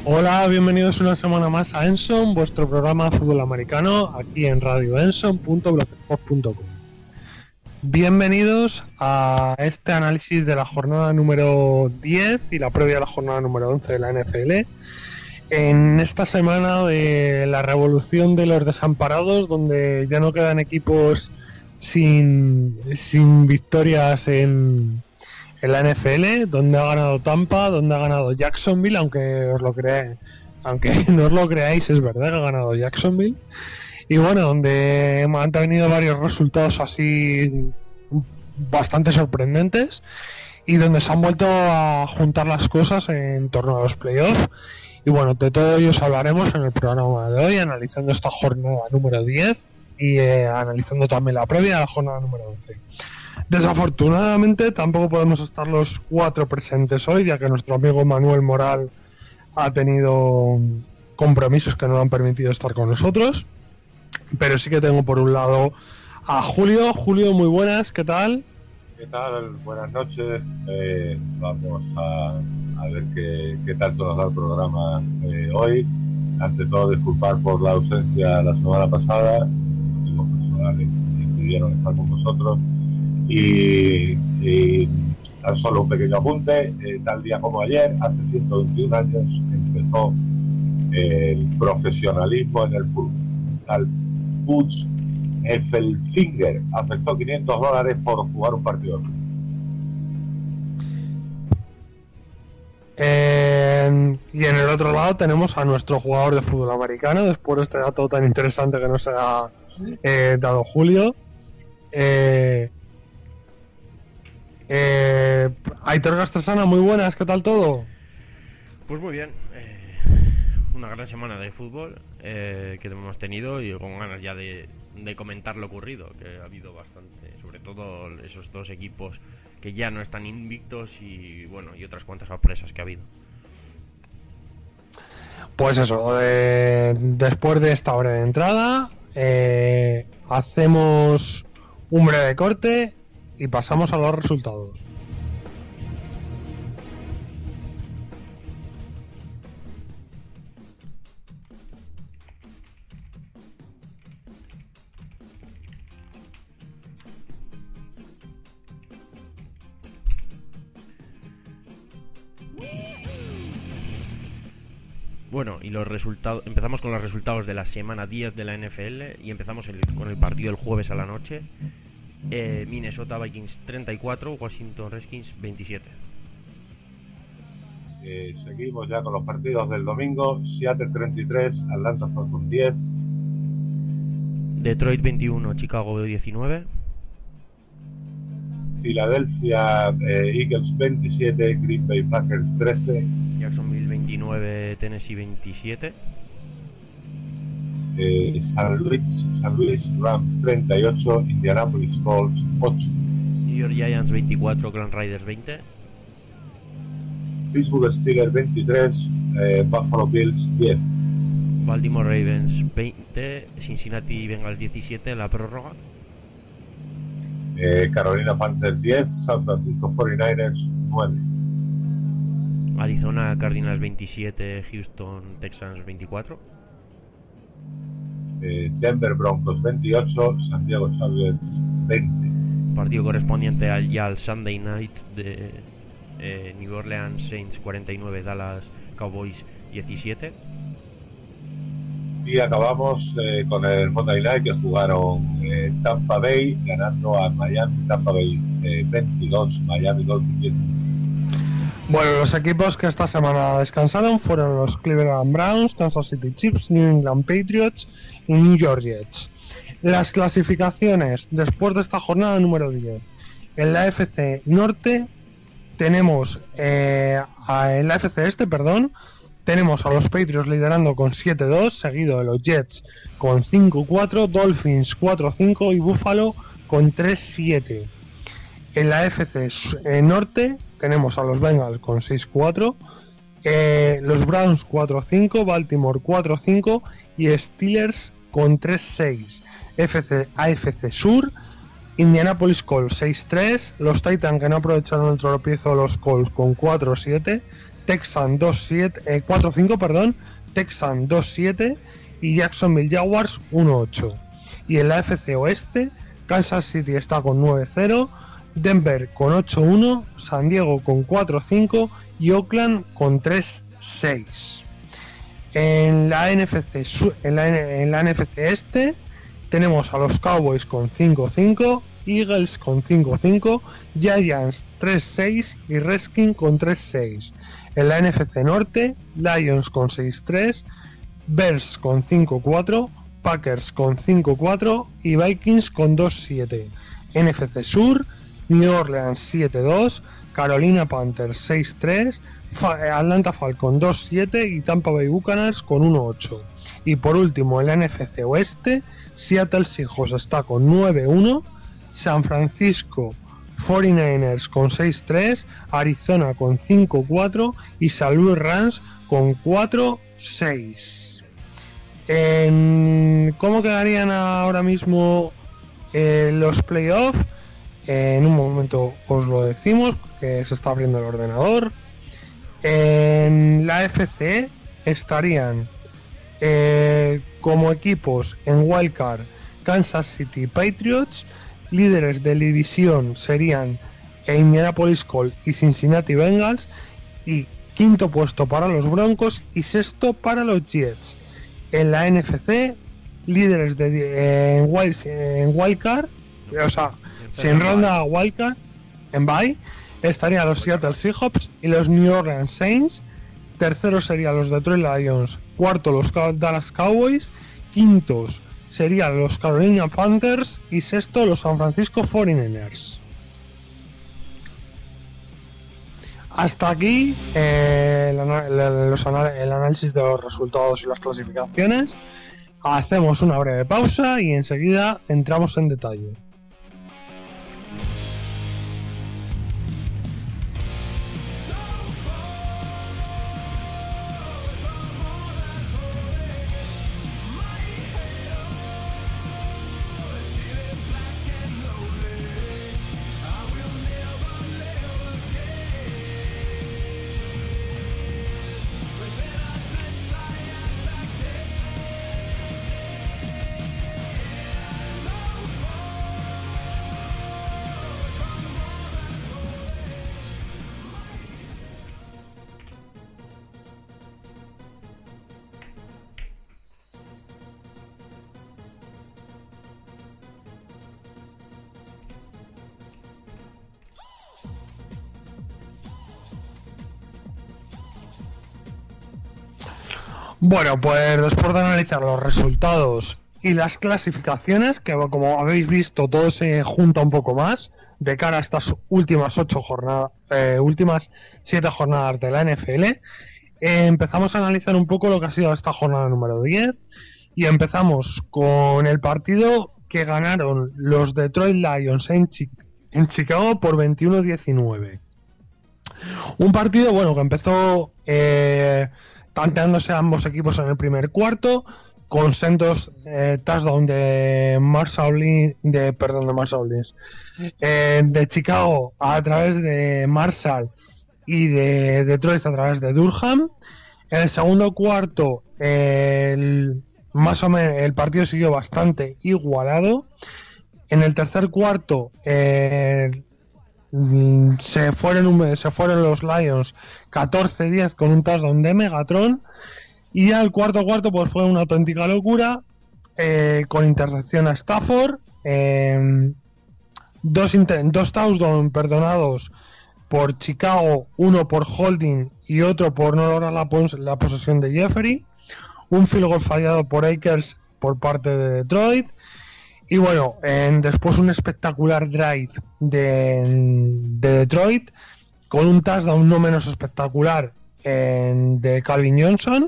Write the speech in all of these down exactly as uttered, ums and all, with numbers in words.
Hola, bienvenidos una semana más a Enson, vuestro programa de fútbol americano, aquí en radio enson punto blogspot punto com. Bienvenidos a este análisis de la jornada número diez y la previa de la jornada número once de la N F L. En esta semana de la revolución de los desamparados, donde ya no quedan equipos sin, sin victorias en... en la N F L, donde ha ganado Tampa, donde ha ganado Jacksonville, aunque os lo creáis, aunque no os lo creáis, es verdad que ha ganado Jacksonville. Y bueno, donde han tenido varios resultados así bastante sorprendentes y donde se han vuelto a juntar las cosas en torno a los playoffs. Y bueno, de todo ello os hablaremos en el programa de hoy, analizando esta jornada número diez y eh, analizando también la previa de la jornada número once. Desafortunadamente tampoco podemos estar los cuatro presentes hoy, ya que nuestro amigo Manuel Moral ha tenido compromisos que no le han permitido estar con nosotros, pero sí que tengo por un lado a Julio. Julio, muy buenas, ¿qué tal? ¿Qué tal? Buenas noches. Eh, vamos a, a ver qué, qué tal se nos da el programa eh, hoy. Ante todo, disculpar por la ausencia la semana pasada, los personales impidieron estar con nosotros. Y, y tan solo un pequeño apunte, eh, tal día como ayer, hace ciento veintiún años, empezó eh, el profesionalismo en el fútbol. Tal Butch Effelfinger aceptó quinientos dólares por jugar un partido. Eh, y en el otro lado tenemos a nuestro jugador de fútbol americano, después de este dato tan interesante que nos ha eh, dado Julio. Eh, Eh, Aitor Gastrasana, muy buenas, ¿qué tal todo? Pues muy bien, eh, una gran semana de fútbol eh, que hemos tenido y con ganas ya de, de comentar lo ocurrido, que ha habido bastante, sobre todo esos dos equipos que ya no están invictos y bueno, y otras cuantas sorpresas que ha habido. Pues eso, eh, después de esta hora de entrada, eh, hacemos un breve corte y pasamos a los resultados. Bueno, y los resultados, empezamos con los resultados de la semana diez de la N F L y empezamos el, con el partido del jueves a la noche. Eh, Minnesota Vikings treinta y cuatro, Washington Redskins veintisiete. Eh, seguimos ya con los partidos del domingo. Seattle treinta y tres, Atlanta Falcons diez. Detroit veintiuno, Chicago diecinueve. Philadelphia eh, Eagles veintisiete, Green Bay Packers trece. Jacksonville veintinueve, Tennessee veintisiete. Eh, San Luis, San Luis Rams treinta y ocho, Indianapolis Colts ocho. New York Giants veinticuatro, Oakland Raiders veinte. Pittsburgh Steelers veintitrés, eh, Buffalo Bills diez. Baltimore Ravens veinte, Cincinnati Bengals diecisiete, la prórroga. eh, Carolina Panthers diez, San Francisco cuarenta y nueve nueve. Arizona Cardinals veintisiete, Houston Texans veinticuatro. eh, Denver Broncos veintiocho, San Diego Chargers veinte. Partido correspondiente al, ya al Sunday Night de eh, New Orleans Saints cuarenta y nueve, Dallas Cowboys diecisiete. Y acabamos eh, con el Monday Night, que jugaron eh, Tampa Bay ganando a Miami. Tampa Bay eh, veintidós, Miami Dolphins diez. Bueno, los equipos que esta semana descansaron fueron los Cleveland Browns, Kansas City Chiefs, New England Patriots y New York Jets. Las clasificaciones después de esta jornada número diez. En la A F C Norte tenemos eh, a, en la A F C Este, perdón, tenemos a los Patriots liderando con siete dos, seguido de los Jets con cinco cuatro, Dolphins cuatro cinco y Buffalo con tres siete. En la A F C eh, Norte tenemos a los Bengals con seis cuatro, eh, los Browns cuatro cinco, Baltimore cuatro cinco y Steelers con tres seis. F C, A F C Sur, Indianapolis Colts seis tres, los Titans, que no aprovecharon el tropiezo de los Colts, con cuatro siete, Texan dos siete, eh, cuatro cinco, perdón, Texan dos siete y Jacksonville Jaguars uno ocho. Y en la F C Oeste, Kansas City está con nueve cero, Denver con ocho uno, San Diego con cuatro cinco y Oakland con tres seis. En la N F C en la, en la N F C Este tenemos a los Cowboys con cinco cinco, Eagles con cinco cinco, Giants tres seis y Redskins con tres seis. En la N F C Norte, Lions con seis tres, Bears con cinco cuatro, Packers con cinco cuatro y Vikings con dos siete. N F C Sur, New Orleans siete dos, Carolina Panthers seis tres, Atlanta Falcons dos siete y Tampa Bay Buccaneers con uno ocho. Y por último, en la N F C Oeste, Seattle Seahawks está con nueve uno, San Francisco cuarenta y nueve ers con seis tres, Arizona con cinco cuatro y Saint Louis Rams con cuatro seis. En... ¿Cómo quedarían ahora mismo eh, los playoffs? Eh, en un momento os lo decimos, que se está abriendo el ordenador. En la F C estarían eh, como equipos en Wildcard Kansas City Patriots. Líderes de división serían Indianapolis Colts y Cincinnati Bengals, y quinto puesto para los Broncos y sexto para los Jets. En la N F C, líderes de eh, en, wild, en Wildcard, o sea, si en ronda Wildcard, en bye, estarían los Seattle Seahawks y los New Orleans Saints. Tercero serían los Detroit Lions, cuarto los Dallas Cowboys, quintos serían los Carolina Panthers y sexto los San Francisco cuarenta y nueve ers. Hasta aquí eh, el, el, los anal- el análisis de los resultados y las clasificaciones. Hacemos una breve pausa y enseguida entramos en detalle. Bueno, pues después de analizar los resultados y las clasificaciones, que como habéis visto todo se junta un poco más de cara a estas últimas ocho jornadas, eh, últimas siete jornadas de la N F L, eh, empezamos a analizar un poco lo que ha sido esta jornada número diez y empezamos con el partido que ganaron los Detroit Lions en, Chi- en Chicago por veintiuno diecinueve. Un partido, bueno, que empezó eh, tanteándose a ambos equipos en el primer cuarto, con sendos eh, touchdown de Marshall Lynch, de perdón de Marshall Lynch, eh, de Chicago a través de Marshall y de Detroit a través de Durham. En el segundo cuarto, eh, el, más o menos el partido siguió bastante igualado. En el tercer cuarto, eh, se fueron se fueron los Lions catorce diez con un touchdown de Megatron, y ya el cuarto cuarto pues fue una auténtica locura, eh, con intercepción a Stafford, eh, dos, inter- dos touchdowns perdonados por Chicago, uno por holding y otro por no lograr la, pos- la posesión de Jeffery, un field goal fallado por Akers por parte de Detroit. Y bueno, en, después un espectacular drive de, de Detroit, con un touchdown no menos espectacular en, de Calvin Johnson.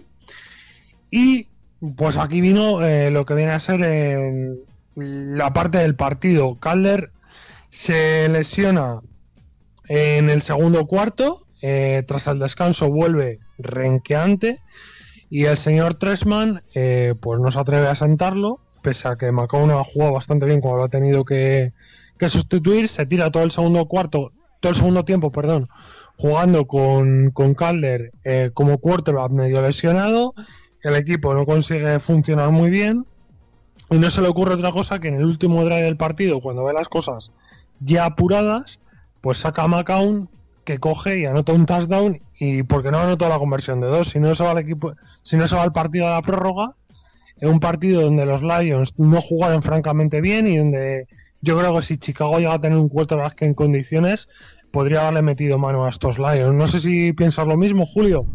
Y pues aquí vino eh, lo que viene a ser eh, la parte del partido. Calder se lesiona en el segundo cuarto, eh, tras el descanso vuelve renqueante, y el señor Trestman eh, pues no se atreve a sentarlo, pese a que McCown ha jugado bastante bien cuando lo ha tenido que, que sustituir. Se tira todo el segundo cuarto, todo el segundo tiempo, perdón, jugando con, con Calder eh, como quarterback medio lesionado, el equipo no consigue funcionar muy bien y no se le ocurre otra cosa que en el último drive del partido, cuando ve las cosas ya apuradas, pues saca a McCown, que coge y anota un touchdown, y porque no anotó la conversión de dos, si no se va el equipo, si no se va el partido a la prórroga, en un partido donde los Lions no jugaron francamente bien y donde yo creo que si Chicago llega a tener un quarterback en condiciones, podría haberle metido mano a estos Lions. No sé si piensas lo mismo, Julio.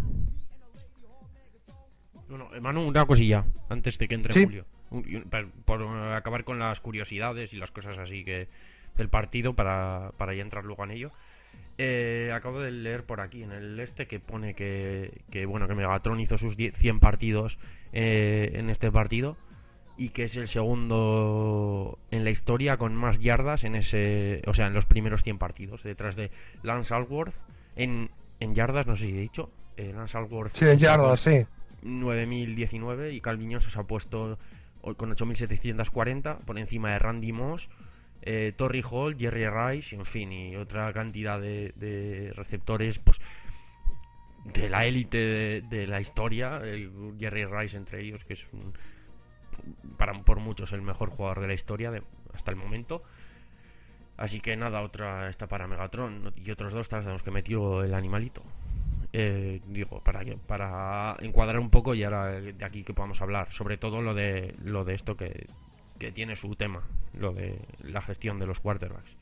Bueno, Manu, una cosilla antes de que entre ¿Sí? Julio, por, por acabar con las curiosidades y las cosas así que del partido, para, para ya entrar luego en ello. Eh, acabo de leer por aquí en el este que pone que, que bueno, que Megatron hizo sus cien partidos eh, en este partido, y que es el segundo en la historia con más yardas en ese, o sea, en los primeros cien partidos, detrás de Lance Alworth en, en yardas, no sé si he dicho, eh, Lance Alworth Sí, en yardas, sí. nueve mil diecinueve, y Calvin Johnson se ha puesto con ocho mil setecientos cuarenta por encima de Randy Moss, eh, Torrey Hall, Jerry Rice, en fin, y otra cantidad de, de receptores pues de la élite de, de la historia, el Jerry Rice entre ellos, que es un, para por muchos el mejor jugador de la historia de, hasta el momento. Así que nada, otra está para Megatron y otros dos touchdowns que metió el animalito. Eh, digo, para para encuadrar un poco, y ahora de aquí que podamos hablar, sobre todo lo de lo de esto que, que tiene su tema, lo de la gestión de los quarterbacks.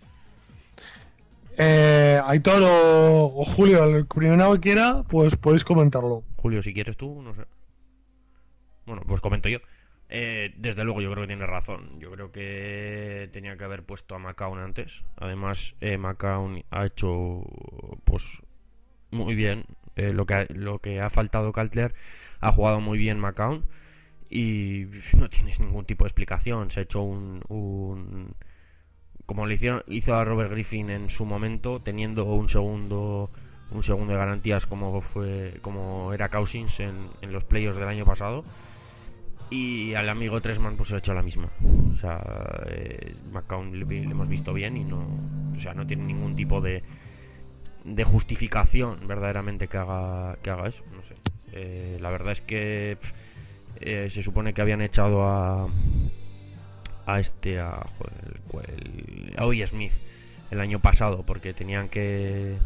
Eh, Aitor o, o Julio, el primero que quiera, pues podéis comentarlo. Julio, si quieres tú, no sé. Bueno, pues comento yo. Eh, desde luego yo creo que tiene razón. Yo creo que tenía que haber puesto a McCown antes. Además, eh, McCown ha hecho pues muy bien eh, lo que ha, lo que ha faltado Calder. Ha jugado muy bien McCown y no tienes ningún tipo de explicación. Se ha hecho un, un como le hicieron, hizo a Robert Griffin en su momento, teniendo un segundo un segundo de garantías como fue como era Cousins en, en los playoffs del año pasado. Y al amigo Tresman pues se ha hecho la misma. O sea, eh, McCown le, le hemos visto bien y no, o sea, no tiene ningún tipo de de justificación verdaderamente que haga que haga eso. No sé. Eh, la verdad es que eh, se supone que habían echado a a este a joder, el, a Oye Smith el año pasado porque tenían que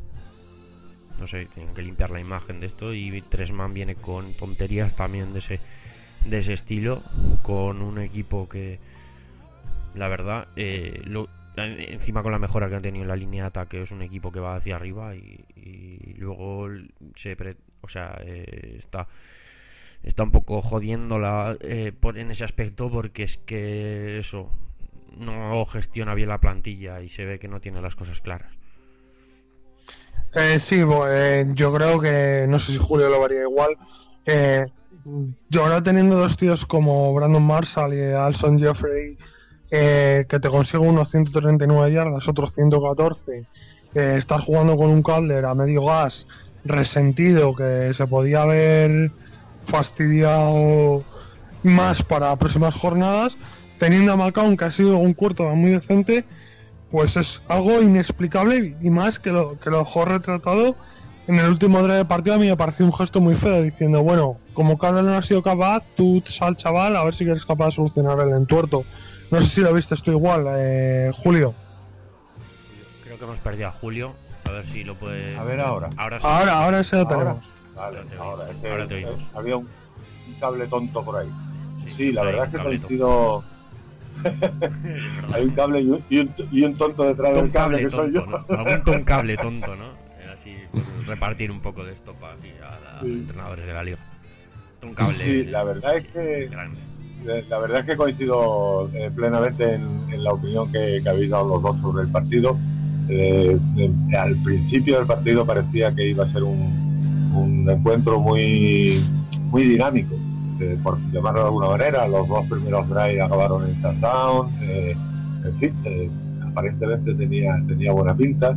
no sé, tenían que limpiar la imagen de esto, y Tresman viene con tonterías también de ese de ese estilo, con un equipo que la verdad eh, lo, encima con la mejora que han tenido en la línea de ataque, es un equipo que va hacia arriba y, y luego se pre, o sea eh, está está un poco jodiéndola eh, por, en ese aspecto, porque es que eso no gestiona bien la plantilla y se ve que no tiene las cosas claras. Eh, sí, eh, yo creo que, no sé si Julio lo vería igual. Eh, yo ahora teniendo dos tíos como Brandon Marshall y Alshon Jeffrey, eh, que te consigo unos ciento treinta y nueve yardas, otros ciento catorce, eh, estar jugando con un Calder a medio gas, resentido, que se podía haber fastidiado más para próximas jornadas, teniendo a McCown, que ha sido un quarterback muy decente, pues es algo inexplicable, y más que lo que lo dejó retratado en el último drive de partido. A mí me pareció un gesto muy feo, diciendo, bueno, como Calder no ha sido capaz, tú sal, chaval, a ver si eres capaz de solucionar el entuerto. No sé si lo viste tú igual, eh, Julio. Creo que hemos perdido a Julio, a ver si lo puede... A ver ahora. Ahora sí. Ahora, ahora sí lo ¿Ahora? tenemos. Vale, Ahora te ahora, oímos. es que Ahora te oímos. eh, había un, un cable tonto por ahí. Sí, Sí, la hay verdad un es que cable coincido. Hay un cable y un, y un, y un tonto detrás Un del cable, cable que soy tonto, yo. ¿no? Algún un cable tonto, ¿no? Así, por repartir un poco de esto para aquí a los Sí. entrenadores de la liga. Un cable Sí, la verdad es que grande. la verdad es que coincido eh, plenamente en, en la opinión que, que habéis dado los dos sobre el partido. Eh, de, al principio del partido parecía que iba a ser un, un encuentro muy muy dinámico, eh, por llamarlo de alguna manera. Los dos primeros drives acabaron en touchdown, eh, en fin, eh, aparentemente tenía tenía buena pinta,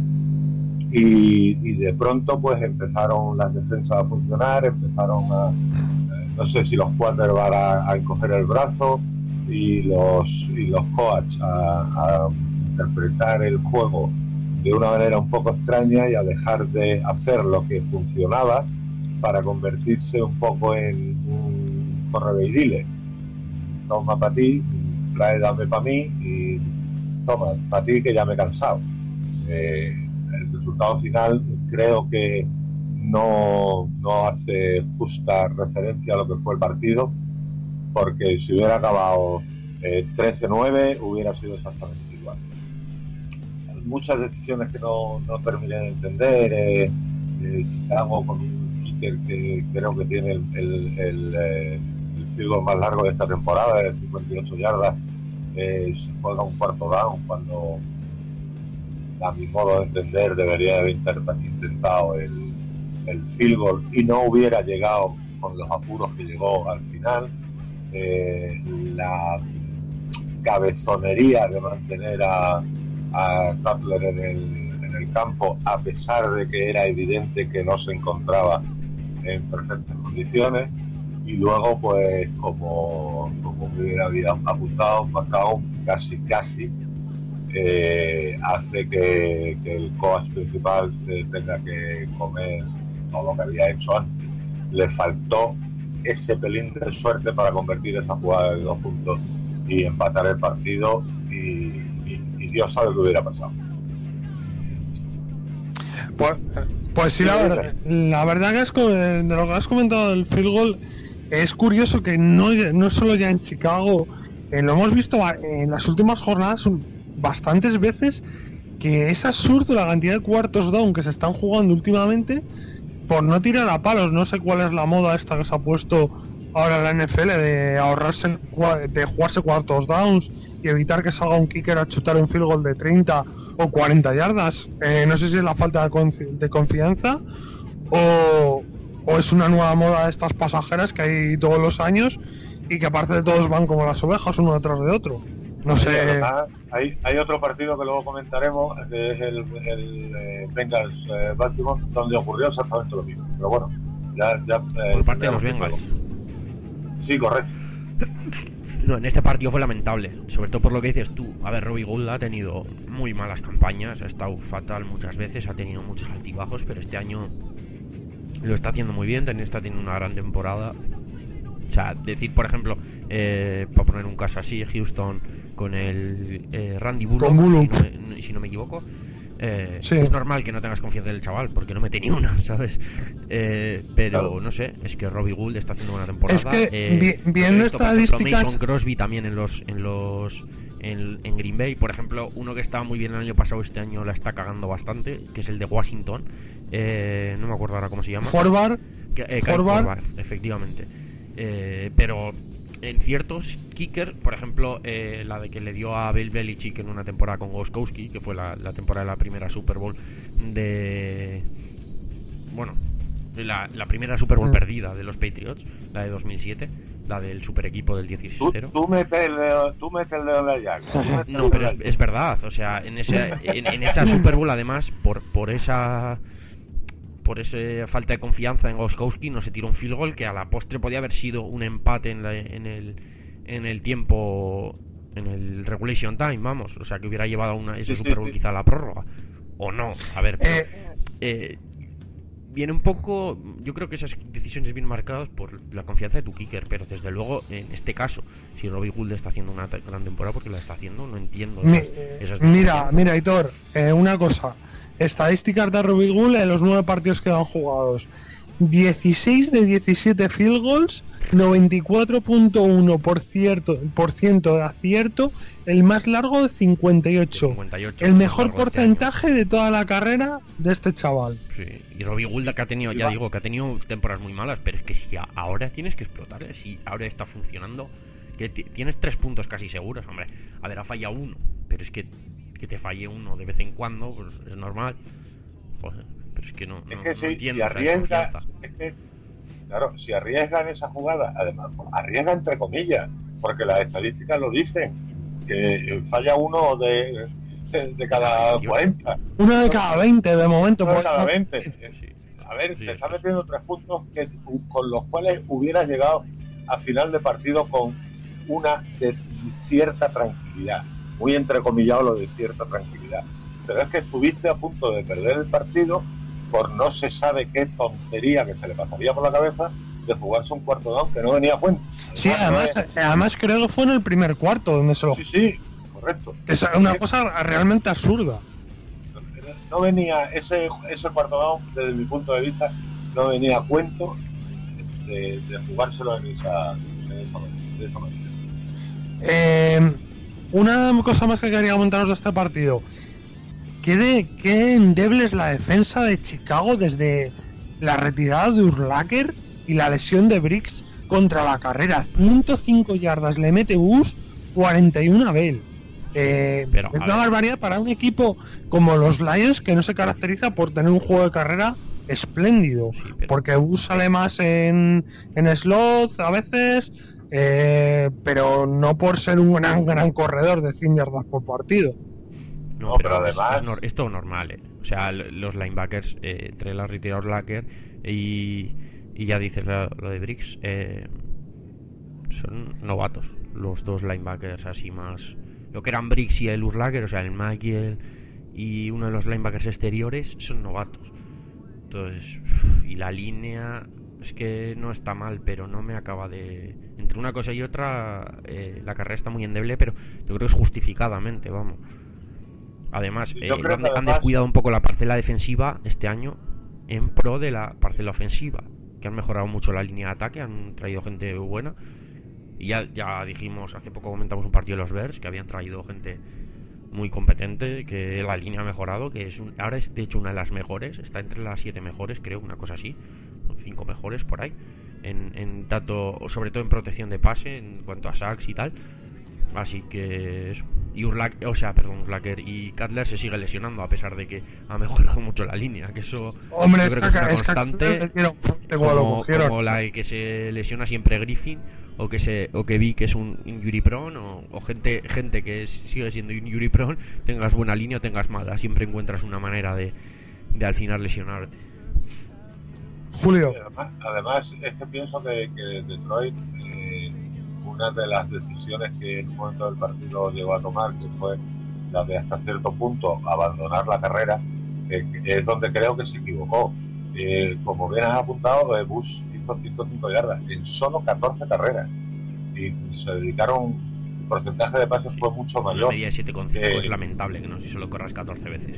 y, y de pronto pues empezaron las defensas a funcionar, empezaron a eh, no sé si los quarterbacks a, a encoger el brazo, y los y los coaches a, a interpretar el juego de una manera un poco extraña y a dejar de hacer lo que funcionaba para convertirse un poco en un correo y dile. Toma para ti, trae dame para mí y toma para ti que ya me he cansado. Eh, el resultado final creo que no, no hace justa referencia a lo que fue el partido, porque si hubiera acabado eh, trece nueve hubiera sido exactamente igual. Muchas decisiones que no, no terminé de entender. eh, eh, Chicago con un kicker que creo que tiene el, el, el, eh, el field goal más largo de esta temporada, de cincuenta y ocho yardas, eh, se juega un cuarto down cuando, a mi modo de entender, debería haber intentado el, el field goal y no hubiera llegado con los apuros que llegó al final. Eh, la cabezonería de mantener a a Cutler en el, en el campo, a pesar de que era evidente que no se encontraba en perfectas condiciones, y luego pues como como bien había apuntado, Macao casi casi eh, hace que, que el coach principal se tenga que comer todo lo que había hecho antes. Le faltó ese pelín de suerte para convertir esa jugada de dos puntos y empatar el partido, y y Dios sabe lo que hubiera pasado. Pues, pues sí, la verdad, la verdad que es, de lo que has comentado del field goal, es curioso que no, no solo ya en Chicago, eh, lo hemos visto en las últimas jornadas bastantes veces, que es absurdo la cantidad de cuartos down que se están jugando últimamente por no tirar a palos. No sé cuál es la moda esta que se ha puesto ahora en la N F L de ahorrarse, de jugarse cuartos downs y evitar que salga un kicker a chutar un field goal de treinta o cuarenta yardas. Eh, no sé si es la falta de, confi- de confianza o, o es una nueva moda de estas pasajeras que hay todos los años y que aparte de todos van como las ovejas uno detrás de otro. No sé. Verdad, hay, hay otro partido que luego comentaremos, que es el, el eh, Bengals eh, Baltimore, donde ocurrió exactamente lo mismo. Pero bueno, ya... ya eh, por parte de los Bengals. Sí, correcto. No, en este partido fue lamentable, sobre todo por lo que dices tú. A ver, Robbie Gould ha tenido muy malas campañas, ha estado fatal muchas veces, ha tenido muchos altibajos, pero este año lo está haciendo muy bien, también está teniendo una gran temporada. O sea, decir, por ejemplo, eh, para poner un caso así, Houston con el eh, Randy Bullock, si no, si no me equivoco, eh, sí. Es normal que no tengas confianza en el chaval, porque no mete ni una, ¿sabes? Eh, pero claro. No sé, es que Robbie Gould está haciendo buena temporada. Es que eh, viendo esto, estadísticas, por ejemplo, Mason Crosby también en los en los en, en Green Bay, por ejemplo, uno que estaba muy bien el año pasado, este año la está cagando bastante, que es el de Washington. Eh, no me acuerdo ahora cómo se llama. Forward. Que, eh, Forward, efectivamente. Eh, pero en ciertos kicker, por ejemplo, eh, la de que le dio a Bill Belichick en una temporada con Gostkowski, que fue la, la temporada de la primera Super Bowl de... Bueno, la, la primera Super Bowl mm. perdida de los Patriots, la de dos mil siete, la del super equipo del dieciséis cero. Tú, tú metes el dedo, tú metes el dedo en la llaga. No, pero es, es verdad, o sea, en, ese, en, en esa Super Bowl, además, por, por esa... por esa falta de confianza en Gostkowski, no se tiró un field goal que a la postre podía haber sido un empate en, la, en el en el tiempo, en el regulation time, vamos, o sea, que hubiera llevado una, ese sí, Super Bowl sí, sí. quizá a la prórroga, o no, a ver, pero, eh, eh, viene un poco, yo creo que esas decisiones vienen marcadas por la confianza de tu kicker, pero desde luego, en este caso, si Robbie Gould está haciendo una gran temporada, porque la está haciendo, no entiendo esas, esas Mira, mira, Hitor, eh, una cosa. Estadísticas de Robbie Gould en los nueve partidos que han jugados: dieciséis de diecisiete field goals, noventa y cuatro punto uno por ciento de acierto, el más largo de cincuenta y ocho, cincuenta y ocho el mejor porcentaje este de toda la carrera de este chaval. Sí, y Robbie Gould que ha tenido, ya digo, que ha tenido temporadas muy malas, pero es que si ahora tienes que explotar, ¿eh? Si ahora está funcionando, que t- tienes tres puntos casi seguros, hombre. A ver, ha fallado uno, pero es que que te falle uno de vez en cuando, pues es normal. Joder, pero es que no, es no, que no si, entiendo. Si arriesga, es que, claro, si arriesgan esa jugada, además, arriesga entre comillas, porque las estadísticas lo dicen, que falla uno de, de, de cada cuarenta. Uno de cada veinte, de momento. Uno de cada veinte. A ver, sí, te está metiendo tres puntos que, con los cuales hubieras llegado a final de partido con una de cierta tranquilidad. Muy entrecomillado lo de cierta tranquilidad. pero es que estuviste a punto de perder el partido por no se sabe qué tontería que se le pasaría por la cabeza de jugarse un cuarto down que no venía a cuenta. Sí, además, es... además creo que fue en el primer cuarto donde se lo... Sí, sí, correcto. Es una cosa realmente absurda. No venía, ese ese cuarto down, desde mi punto de vista, no venía a cuento de, de jugárselo en esa, en esa, de esa manera. Eh, una cosa más que quería comentaros de este partido. Qué, de, qué endeble es la defensa de Chicago desde la retirada de Urlacher y la lesión de Briggs contra la carrera. ciento cinco yardas le mete Bush, cuarenta y uno a Bell. Eh, Pero, es una barbaridad para un equipo como los Lions, que no se caracteriza por tener un juego de carrera espléndido, sí, pero... porque Bush sale más en, en slot a veces, eh, pero no por ser un gran, gran corredor de cien yardas por partido. No, no pero, pero además es, es, es todo normal, ¿eh? O sea, los linebackers, eh, entre la retirada Urlacher y, y ya dices lo, lo de Briggs, eh, son novatos los dos linebackers así más... Lo que eran Briggs y el Urlacher, o sea, el Mike y, el, y uno de los linebackers exteriores son novatos. Entonces, y la línea es que no está mal, pero no me acaba de... Entre una cosa y otra, eh, la carrera está muy endeble, pero yo creo que es justificadamente, vamos. Además, eh, han, además, han descuidado un poco la parcela defensiva este año en pro de la parcela ofensiva, que han mejorado mucho la línea de ataque, han traído gente buena. Y ya, ya dijimos, hace poco comentamos un partido de los Bears, que habían traído gente muy competente, que la línea ha mejorado, que es un, ahora es de hecho una de las mejores, está entre las siete mejores, creo, una cosa así, cinco mejores por ahí, en, en tanto, sobre todo en protección de pase, en cuanto a sacks y tal. Así que eso. Y Urlacher, o sea, perdón, Urlacher y Cutler se sigue lesionando a pesar de que ha mejorado mucho la línea, que eso Hombre, yo creo que es una es constante, que como, como la de que se lesiona siempre Griffin, o que se o que vi que es un injury prone, o, o gente gente que es, sigue siendo injury prone, tengas buena línea o tengas mala, siempre encuentras una manera de, de al final lesionarte. Julio. Además, además es que pienso que, que Detroit, eh, una de las decisiones que en un momento del partido llegó a tomar, que fue la de hasta cierto punto abandonar la carrera, eh, que es donde creo que se equivocó. Eh, como bien has apuntado, eh, Bush hizo ciento cinco yardas en solo catorce carreras y se dedicaron, el porcentaje de pases fue mucho mayor. Una media de siete coma cinco eh, es lamentable, que no sé si solo corras catorce veces.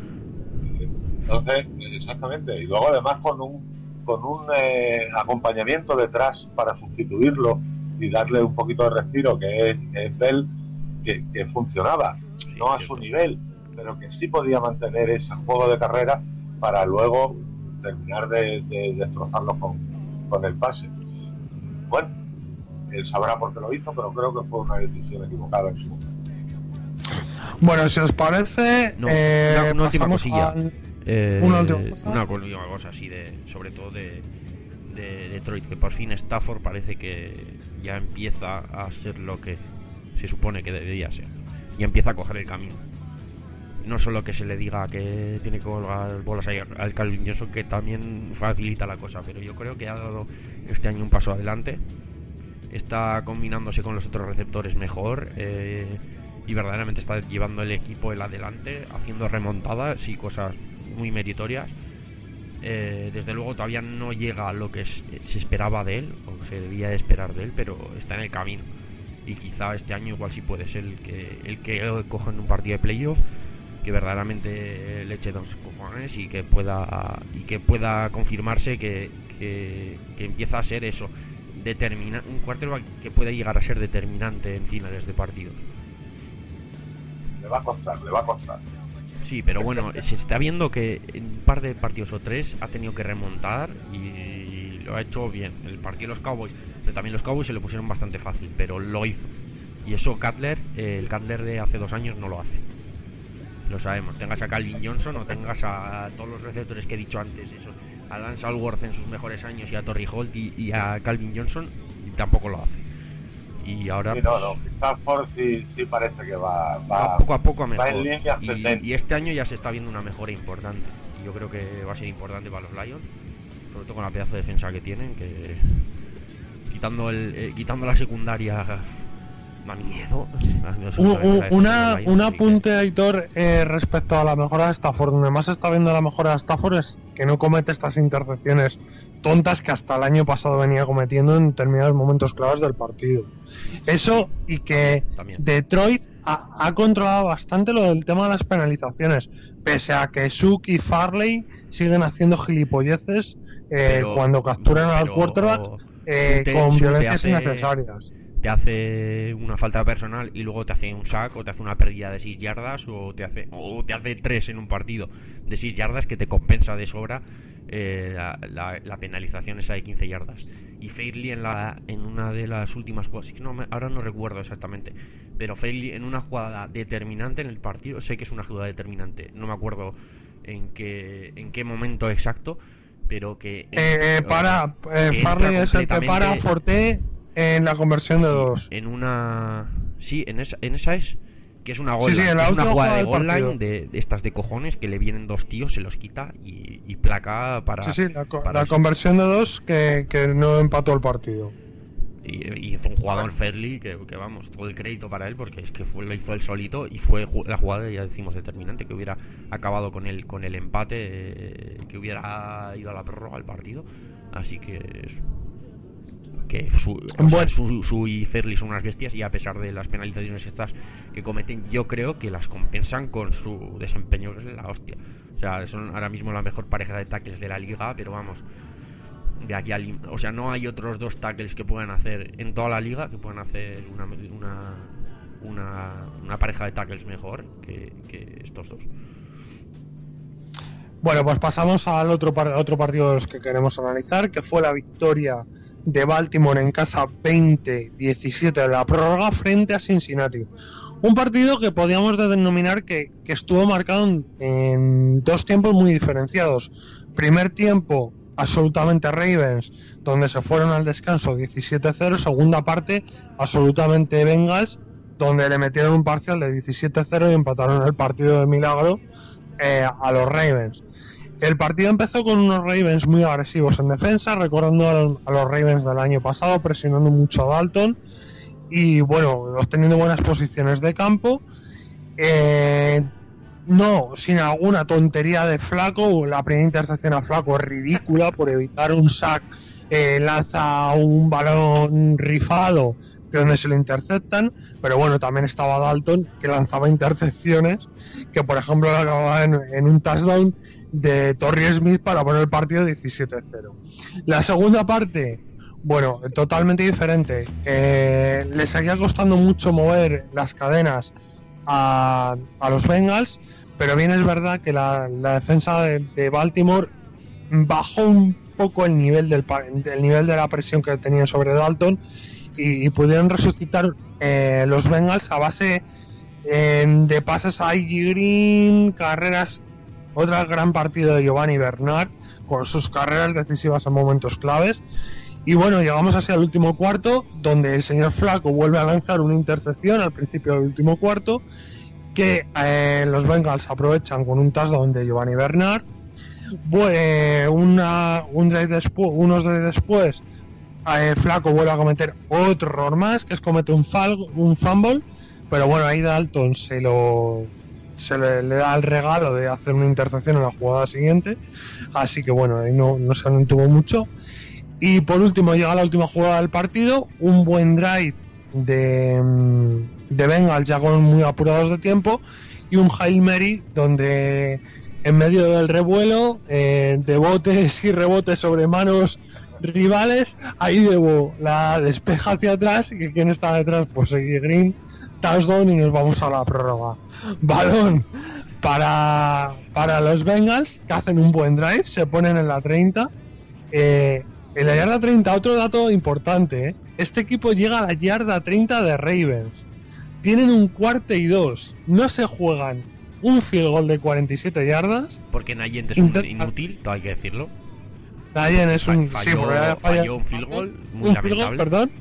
Entonces, exactamente, y luego además con un con un eh, acompañamiento detrás para sustituirlo y darle un poquito de respiro, que es, es Bell, que, que funcionaba, sí, no a cierto. Su nivel, pero que sí podía mantener ese juego de carrera para luego terminar de, de destrozarlo con, con el pase. Bueno, él sabrá por qué lo hizo, pero creo que fue una decisión equivocada en su momento. Bueno, si os parece, no, eh, una, una última cosilla. Al... Eh, una última cosa. Una última cosa así de, sobre todo de, de Detroit, que por fin Stafford parece que ya empieza a ser lo que se supone que debería ser. Ya empieza a coger el camino. No solo que se le diga que tiene que colgar bolas ahí al Calvin Johnson, que también facilita la cosa, pero yo creo que ha dado este año un paso adelante. Está combinándose con los otros receptores mejor, eh, y verdaderamente está llevando el equipo el adelante, haciendo remontadas y cosas muy meritorias. Eh, desde luego todavía no llega a lo que es, se esperaba de él, o se debía esperar de él, pero está en el camino. Y quizá este año igual sí puede ser el que, el que coja en un partido de playoff, que verdaderamente le eche dos cojones y que pueda y que pueda confirmarse que, que, que empieza a ser eso, determina, un quarterback que puede llegar a ser determinante en finales de partidos. Le va a costar, le va a costar. Sí, pero bueno, se está viendo que en un par de partidos o tres ha tenido que remontar y lo ha hecho bien. El partido de los Cowboys, pero también los Cowboys se lo pusieron bastante fácil, pero lo hizo. Y eso Cutler, eh, el Cutler de hace dos años no lo hace. Lo sabemos, tengas a Calvin Johnson o tengas a todos los receptores que he dicho antes, eso, a Dan Salworth en sus mejores años y a Torrey Holt y, y a Calvin Johnson, y tampoco lo hace. Y ahora sí, no, no, Stafford sí, sí parece que va, va poco a poco a mejor. Va en línea y, y este año ya se está viendo una mejora importante. Y yo creo que va a ser importante para los Lions, sobre todo con la pedazo de defensa que tienen, que quitando el eh, quitando la secundaria Da miedo. Un, una, un apunte, Aitor, eh, respecto a la mejora de Stafford. Donde más se está viendo la mejora de Stafford es que no comete estas intercepciones tontas que hasta el año pasado venía cometiendo en determinados momentos claves del partido. Eso, y que También. Detroit ha, ha controlado bastante lo del tema de las penalizaciones, pese a que Suk y Farley siguen haciendo gilipolleces eh, pero, cuando capturan pero, al quarterback eh, te, con violencias hace, innecesarias. Te hace una falta personal y luego te hace un sack o te hace una pérdida de seis yardas o te hace o te hace tres en un partido de seis yardas que te compensa de sobra eh, la, la, la penalización esa de quince yardas. Y Fairley en la en una de las últimas jugadas, no, ahora no recuerdo exactamente, pero Fairley en una jugada determinante en el partido, sé que es una jugada determinante, no me acuerdo en qué en qué momento exacto, pero que eh, para eh, Farley es el que para Forte en la conversión de sí, dos. En una sí, en esa en esa es que es una goal sí, sí, line, es una jugada de goal line de, de estas de cojones que le vienen dos tíos, se los quita y, y placa para sí, sí, la, co- para la conversión de dos que, que no empató el partido. Y, y hizo un jugador Fairley que, que vamos, todo el crédito para él porque es que fue, lo hizo él solito y fue la jugada, ya decimos, determinante, que hubiera acabado con el con el empate, eh, que hubiera ido a la prórroga al partido. Así que es, que su, o bueno. sea, su, su y Fairley son unas bestias, y a pesar de las penalizaciones estas que cometen, yo creo que las compensan con su desempeño, que es la hostia. O sea, son ahora mismo la mejor pareja de tackles de la liga, pero vamos, de aquí al, o sea, no hay otros dos tackles que puedan hacer en toda la liga que puedan hacer una una una, una pareja de tackles mejor que, que estos dos. Bueno, pues pasamos al otro par- otro partido de los que queremos analizar, que fue la victoria de Baltimore en casa veinte diecisiete de la prórroga frente a Cincinnati. Un partido que podríamos denominar que, que estuvo marcado en, en dos tiempos muy diferenciados. Primer tiempo absolutamente Ravens, donde se fueron al descanso diecisiete cero. Segunda parte absolutamente Bengals, donde le metieron un parcial de diecisiete cero y empataron el partido de milagro eh, a los Ravens. El partido empezó con unos Ravens muy agresivos en defensa, recordando a los, a los Ravens del año pasado, presionando mucho a Dalton y bueno, obteniendo buenas posiciones de campo. Eh, no, sin alguna tontería de Flaco. La primera intercepción a Flaco es ridícula por evitar un sack, eh, lanza un balón rifado de donde se lo interceptan, pero bueno, también estaba Dalton, que lanzaba intercepciones, que por ejemplo acababa en, en un touchdown de Torrey Smith para poner el partido diecisiete cero. La segunda parte, bueno, totalmente diferente. Eh, le seguía costando mucho mover las cadenas a, a los Bengals, pero bien es verdad que la, la defensa de, de Baltimore bajó un poco el nivel del el nivel de la presión que tenían sobre Dalton y, y pudieron resucitar eh, los Bengals a base eh, de pases a A J Green, carreras. Otra gran partido de Giovanni Bernard con sus carreras decisivas en momentos claves. Y bueno, llegamos así al último cuarto, donde el señor Flaco vuelve a lanzar una intercepción al principio del último cuarto, que eh, los Bengals aprovechan con un touchdown de Giovanni Bernard. Eh, una, un drive despu- unos drives después, eh, Flaco vuelve a cometer otro error más, que es comete un, fal- un fumble, pero bueno, ahí Dalton se lo... se le, le da el regalo de hacer una intercepción en la jugada siguiente, así que bueno, ahí no, no se entuvo mucho. Y por último llega la última jugada del partido, un buen drive de, de Bengals ya con muy apurados de tiempo, y un Hail Mary donde en medio del revuelo eh, de botes y rebotes sobre manos rivales, ahí Debo la despeja hacia atrás, y que quien está detrás, pues sigue Green, touchdown, y nos vamos a la prórroga. Balón para, para los Bengals, que hacen un buen drive, se ponen en la treinta. Eh, en la yarda treinta, otro dato importante, ¿eh? Este equipo llega a la yarda treinta de Ravens. Tienen un cuarto y dos. No se juegan un field goal de cuarenta y siete yardas. Porque Nayent es un Intent- inútil, todo hay que decirlo. Nayent es un... Falló, sí, falló, falla, un field goal muy un lamentable. Field goal, perdón.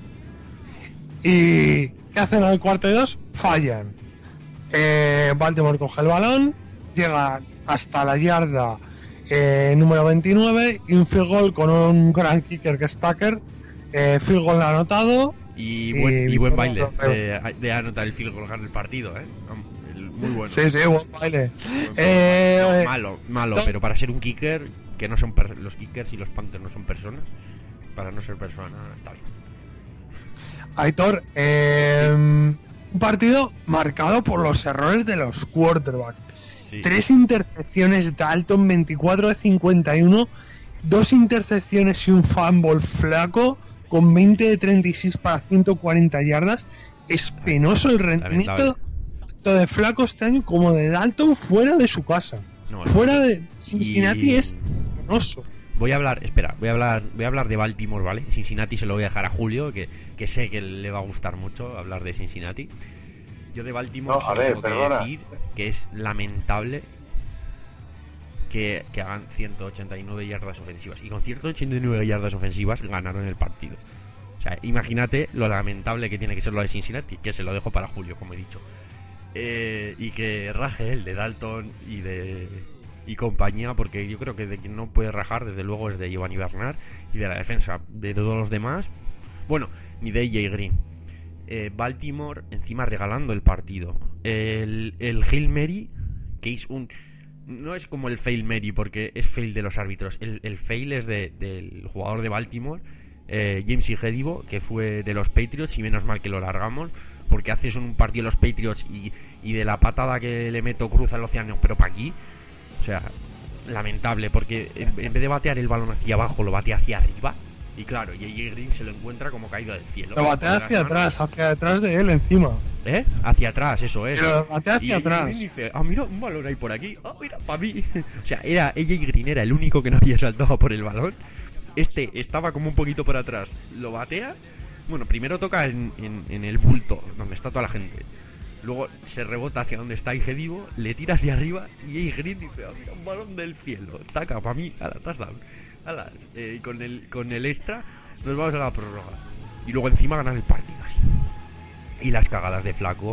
¿Y qué hacen al cuarto y dos? Fallan. Eh, Baltimore coge el balón, llega hasta la yarda eh, número veintinueve, y un field goal con un gran kicker que es Tucker. Eh, field goal anotado, Y buen, y buen baile de, de anotar el field goal, ganar el partido, ¿eh? Muy bueno. Sí, sí, buen baile. Buen eh, no, malo, malo, no. Pero para ser un kicker, que no son per los kickers y los panthers no son personas, para no ser persona, está bien. Aitor, eh, sí. Un partido marcado por los errores de los quarterbacks. Sí. Tres intercepciones de Dalton, veinticuatro de cincuenta y uno, dos intercepciones y un fumble Flaco, con veinte de treinta y seis para ciento cuarenta yardas. Es penoso el rendimiento tanto de Flaco este año como de Dalton fuera de su casa. No, no, fuera no. de Cincinnati y... es penoso. Voy a hablar, espera, voy a hablar, voy a hablar de Baltimore, ¿vale? Cincinnati se lo voy a dejar a Julio, que, que sé que le va a gustar mucho hablar de Cincinnati. Yo de Baltimore no, a ver, tengo perdona. que decir que es lamentable que, que hagan ciento ochenta y nueve yardas ofensivas. Y con ciento ochenta y nueve yardas ofensivas ganaron el partido. O sea, imagínate lo lamentable que tiene que ser lo de Cincinnati, que se lo dejo para Julio, como he dicho. Eh, y que raje el de Dalton y de... y compañía, porque yo creo que de quien no puede rajar desde luego es de Giovanni Bernard y de la defensa. De todos los demás, bueno, ni de A J Green. eh, Baltimore encima regalando el partido. El, el Hail Mary, que es un... no es como el fail Mary porque es fail de los árbitros. El, el fail es de, del jugador de Baltimore, eh, James Igedivo, que fue de los Patriots, y menos mal que lo largamos, porque haces un partido de los Patriots y, y de la patada que le meto cruza el océano, pero para aquí. O sea, lamentable, porque en, en vez de batear el balón hacia abajo, lo batea hacia arriba. Y claro, y A J Green se lo encuentra como caído del cielo. Lo batea hacia atrás, hacia detrás de él encima. ¿Eh? Hacia atrás, eso es. Pero lo batea hacia y, atrás. Y dice, ah, mira, un balón ahí por aquí. Ah, oh, mira, para mí. O sea, era A J Green, era el único que no había saltado por el balón. Este estaba como un poquito por atrás. Lo batea. Bueno, primero toca en, en, en el bulto, donde está toda la gente. Luego se rebota hacia donde está Igedivo, le tira hacia arriba y A J Green dice, ah, mira, un balón del cielo. Taca, para mí, a la touchdown. Ala, eh, con, el, con el extra nos vamos a la prórroga. Y luego encima ganar el partido así. Y las cagadas de Flaco,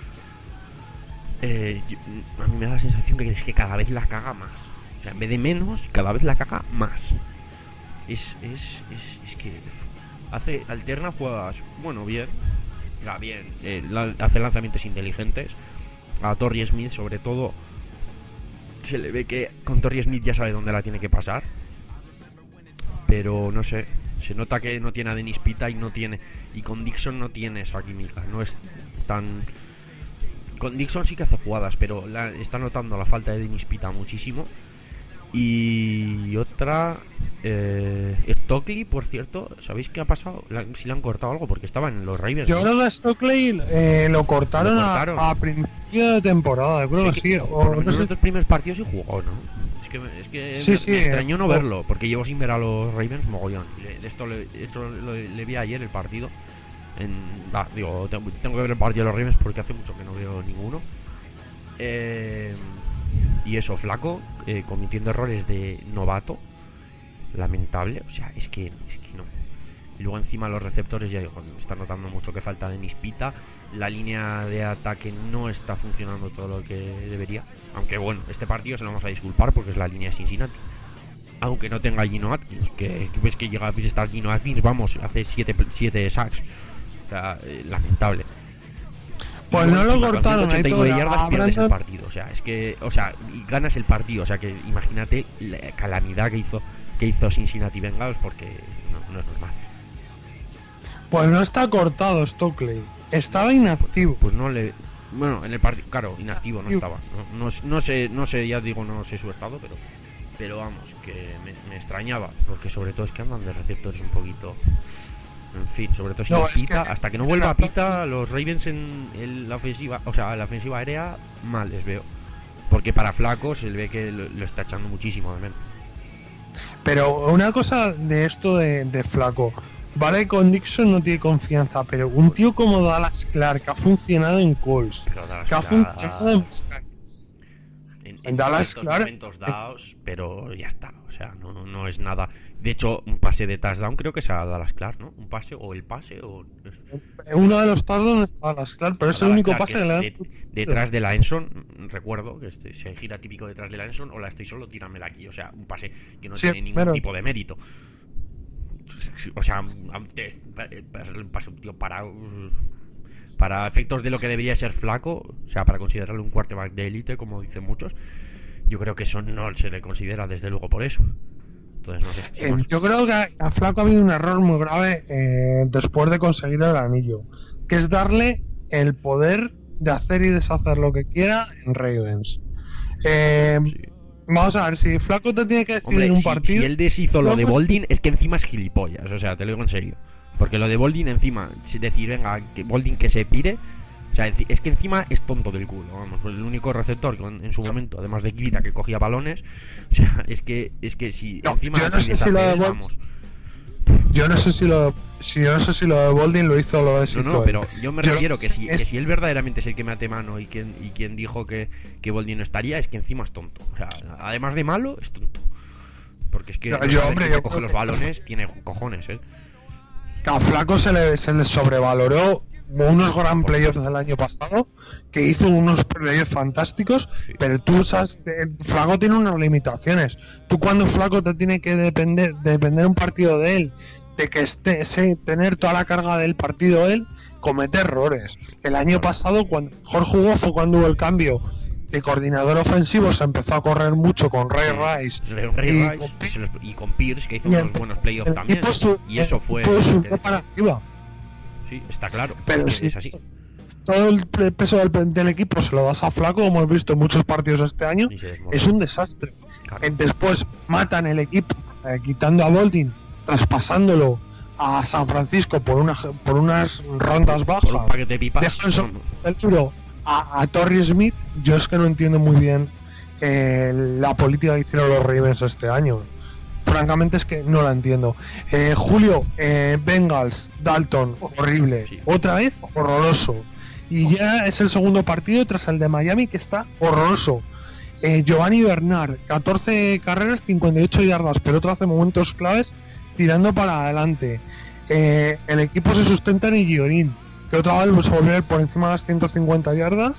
eh, yo, a mí me da la sensación que es que cada vez la caga más. O sea, en vez de menos, cada vez la caga más. Es, es, es, es que hace, alterna jugadas, bueno, bien. Ya, bien, eh, la, hace lanzamientos inteligentes. A Torrey Smith, sobre todo, se le ve que con Torrey Smith ya sabe dónde la tiene que pasar. Pero no sé, se nota que no tiene a Dennis Pita y no tiene, y con Dixon no tiene esa química. No es tan... Con Dixon sí que hace jugadas, pero la, está notando la falta de Dennis Pita muchísimo. Y otra, eh, Stockley, por cierto, ¿sabéis qué ha pasado? La, si le han cortado algo, porque estaba en los Ravens. Yo creo que a Stockley eh, lo, cortaron ¿Lo cortaron a, a principio de temporada, creo sí, que, que sí. O, o no sé. Los primeros partidos sí jugó, ¿no? Es que, es que sí, me, sí, me extrañó no eh, verlo, porque llevo sin ver a los Ravens mogollón. De esto le, de hecho, lo, le vi ayer el partido. En, bah, digo, tengo, tengo que ver el partido de los Ravens porque hace mucho que no veo ninguno. Eh... Y eso, Flaco, eh, cometiendo errores de novato. Lamentable, o sea, es que, es que no. Y luego encima los receptores, ya digo, están notando mucho que falta Dennis Pita. La línea de ataque no está funcionando todo lo que debería. Aunque bueno, este partido se lo vamos a disculpar porque es la línea de Cincinnati. Aunque no tenga Gino Atkins, que, que ves que llega a estar Gino Atkins, vamos, hace siete sacks. O sea, eh, lamentable. Pues no lo cortaron, ochenta y nueve yardas pierdes el partido, o sea, es que, o sea, y ganas el partido, o sea, que imagínate la calamidad que hizo que hizo Cincinnati Bengals, porque no, no es normal. Pues no está cortado Stockley, estaba inactivo. Pues no le, bueno, en el partido, claro, inactivo no estaba, no, no, no sé, no sé, ya digo, no sé su estado, pero, pero vamos, que me, me extrañaba, porque sobre todo es que andan de receptores un poquito. En fin, sobre todo si no, Pita, es que hasta que no vuelva a Pita, los Ravens en, en la ofensiva, o sea, en la ofensiva aérea, mal les veo. Porque para Flaco se le ve que lo, lo está echando muchísimo también. Pero una cosa de esto de, de Flaco, vale, con Dixon no tiene confianza, pero un tío como Dallas Clark, que ha funcionado en Colts, que ha funcionado en... En, en Dallas, claro, momentos dados, pero ya está, o sea, no, no es nada. De hecho, un pase de touchdown creo que es a Dallas Clark, ¿no? Un pase o el pase o... Uno de los touchdowns es a Dallas Clark, pero es el único Clark, pase de la... De, detrás de la Enson, recuerdo que este, se gira típico detrás de la Enson, o la estoy solo, tíramela aquí, o sea, un pase que no sí, tiene ningún pero... tipo de mérito. o sea, antes, para un tío para para efectos de lo que debería ser flaco, o sea, para considerarle un quarterback de élite, como dicen muchos, yo creo que eso no se le considera desde luego por eso. Entonces, no sé. Eh, más... Yo creo que a, a Flaco ha habido un error muy grave eh, después de conseguir el anillo, que es darle el poder de hacer y deshacer lo que quiera en Ravens. Eh, sí. Vamos a ver, si Flaco te tiene que decidir Hombre, un si, partido... Si él deshizo lo de Boldin, es que encima es gilipollas, o sea, te lo digo en serio. Porque lo de Boldin encima, si decir, venga, que Boldin que se pire... O sea, es que encima es tonto del culo, vamos, pues el único receptor con, en su momento, además de Kvita, que cogía balones, o sea, es que es que si no, encima yo no sé si lo de Bold... vamos. Yo no sé si lo si yo no sé si lo de Boldin lo hizo o lo deshizo. No, no, pero yo me yo refiero que si, es... que si él verdaderamente es el que mete mano y quien y quien dijo que, que Boldin no estaría, es que encima es tonto. O sea, además de malo, es tonto. Porque es que no, yo, hombre, yo coge los balones, que... tiene cojones, eh. A Flaco se le, se le sobrevaloró unos gran playoffs del año pasado, que hizo unos playoffs fantásticos, sí. Pero tú sabes, Flaco tiene unas limitaciones. Tú cuando Flaco te tiene que depender depender un partido de él, de que esté sí, tener toda la carga del partido él, comete errores. El año pasado cuando mejor jugó fue cuando hubo el cambio de coordinador ofensivo, se empezó a correr mucho con Ray sí. Rice, Ray y, Rice con, y con Pierce, que hizo unos el, buenos playoffs también, su, y eso fue para arriba. Sí, está claro, pero es, sí, es así. Todo el peso del, del equipo se lo das a Flaco, como hemos visto en muchos partidos este año, es un desastre. Claro. Después matan el equipo, eh, quitando a Boldin, traspasándolo a San Francisco por una por unas rondas bajas, por un paquete de pipas. Dejan el tiro a, a Torrey Smith. Yo es que no entiendo muy bien eh, la política que hicieron los Ravens este año. Francamente es que no la entiendo. eh, Julio, eh, Bengals, Dalton, horrible, sí. Otra vez horroroso, y ya es el segundo partido tras el de Miami que está horroroso. eh, Giovanni Bernard, catorce carreras, cincuenta y ocho yardas, pero otro hace momentos claves tirando para adelante. eh, el equipo se sustenta en Igiorín, que otra vez se volvió a ir por encima de las ciento cincuenta yardas,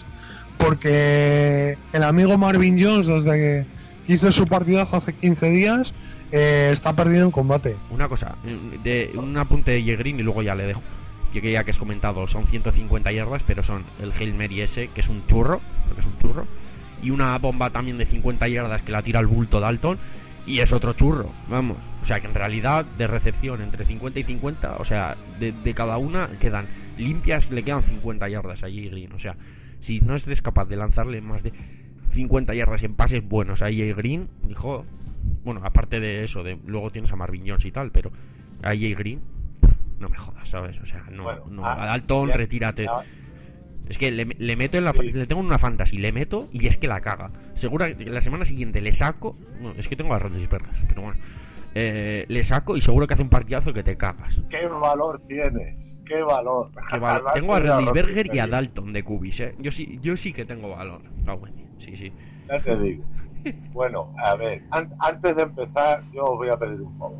porque el amigo Marvin Jones, desde que hizo su partidazo hace quince días, Eh, está perdido en combate. Una cosa, de un apunte de Yegrin y luego ya le dejo. Que ya que has comentado, son ciento cincuenta yardas, pero son el Hail Mary ese, que es un churro, porque es un churro, y una bomba también de cincuenta yardas que la tira el bulto Dalton, y es otro churro, vamos. O sea que en realidad de recepción entre cincuenta y cincuenta, o sea, de, de cada una quedan limpias, le quedan cincuenta yardas a Yegrin. O sea, si no eres capaz de lanzarle más de cincuenta yardas en pases buenos a Yegrin, dijo... Bueno, aparte de eso, de luego tienes a Marvin Jones y tal, pero a J. Green, no me jodas, ¿sabes? O sea, no, bueno, no a, a Dalton, ya, retírate. Ya. Es que le, le meto en la sí. Le tengo en una fantasy, le meto y es que la caga. Seguro que la semana siguiente le saco. Bueno, es que tengo a Roethlisberger, pero bueno. Eh, le saco y seguro que hace un partidazo que te cagas. ¿Qué valor tienes? ¿Qué valor? ¿Qué valor? Tengo a Roethlisberger y a Dalton de Cubis, ¿eh? Yo sí, yo sí que tengo valor. Ah, bueno, sí, sí. Ya te digo. Bueno, a ver, an- antes de empezar, yo os voy a pedir un favor.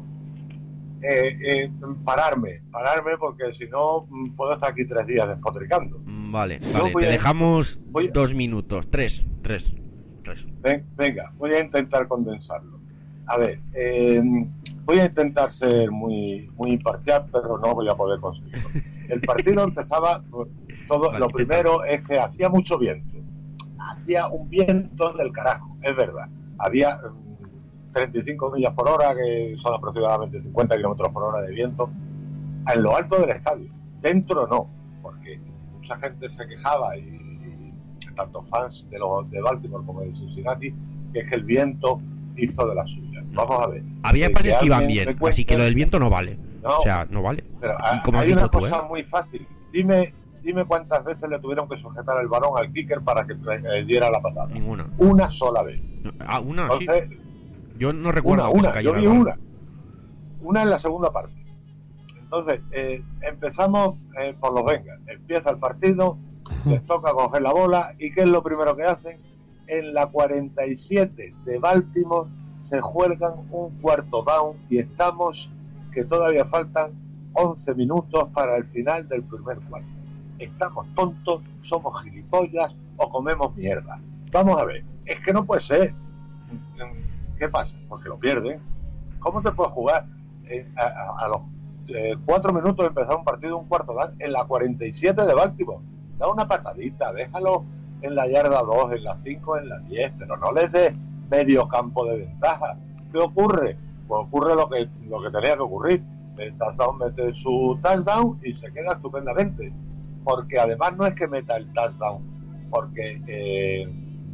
Eh, eh, pararme, pararme, porque si no puedo estar aquí tres días despotricando. Vale, yo vale, te a, dejamos voy, dos minutos, tres, tres, tres. Ven, venga, voy a intentar condensarlo. A ver, eh, voy a intentar ser muy, muy imparcial, pero no voy a poder conseguirlo. El partido empezaba, todo, vale, lo primero tal? es que hacía mucho viento. Hacía un viento del carajo, es verdad. Había um, treinta y cinco millas por hora, que son aproximadamente cincuenta kilómetros por hora de viento, en lo alto del estadio. Dentro no, porque mucha gente se quejaba, y, y tanto fans de los de Baltimore como de Cincinnati, que es que el viento hizo de la suya. Vamos a ver. Había pases que iban bien, cuente, así que lo del viento no vale. No, o sea, no vale. Pero y como hay una cosa tú, ¿eh? muy fácil. Dime... Dime cuántas veces le tuvieron que sujetar el balón al kicker para que eh, diera la patada. Ninguna. Una sola vez. Ah, una, Entonces, sí. Yo no recuerdo. Una, una. yo vi una. Una en la segunda parte. Entonces, eh, empezamos eh, por los Bengals. Empieza el partido, les toca coger la bola, y ¿qué es lo primero que hacen? En la cuarenta y siete de Baltimore se juegan un cuarto down y estamos que todavía faltan once minutos para el final del primer cuarto. Estamos tontos, somos gilipollas o comemos mierda. Vamos a ver, es que no puede ser. ¿Qué pasa? Porque lo pierden. ¿Cómo te puedes jugar eh, a, a, a los eh, cuatro minutos de empezar un partido, un cuarto down, en la cuarenta y siete de Baltimore. Da una patadita, déjalo en la yarda dos, en la cinco, en la diez, pero no les des medio campo de ventaja. ¿Qué ocurre? Pues ocurre lo que lo que tenía que ocurrir. El touchdown mete su touchdown y se queda estupendamente. Porque además no es que meta el touchdown porque eh,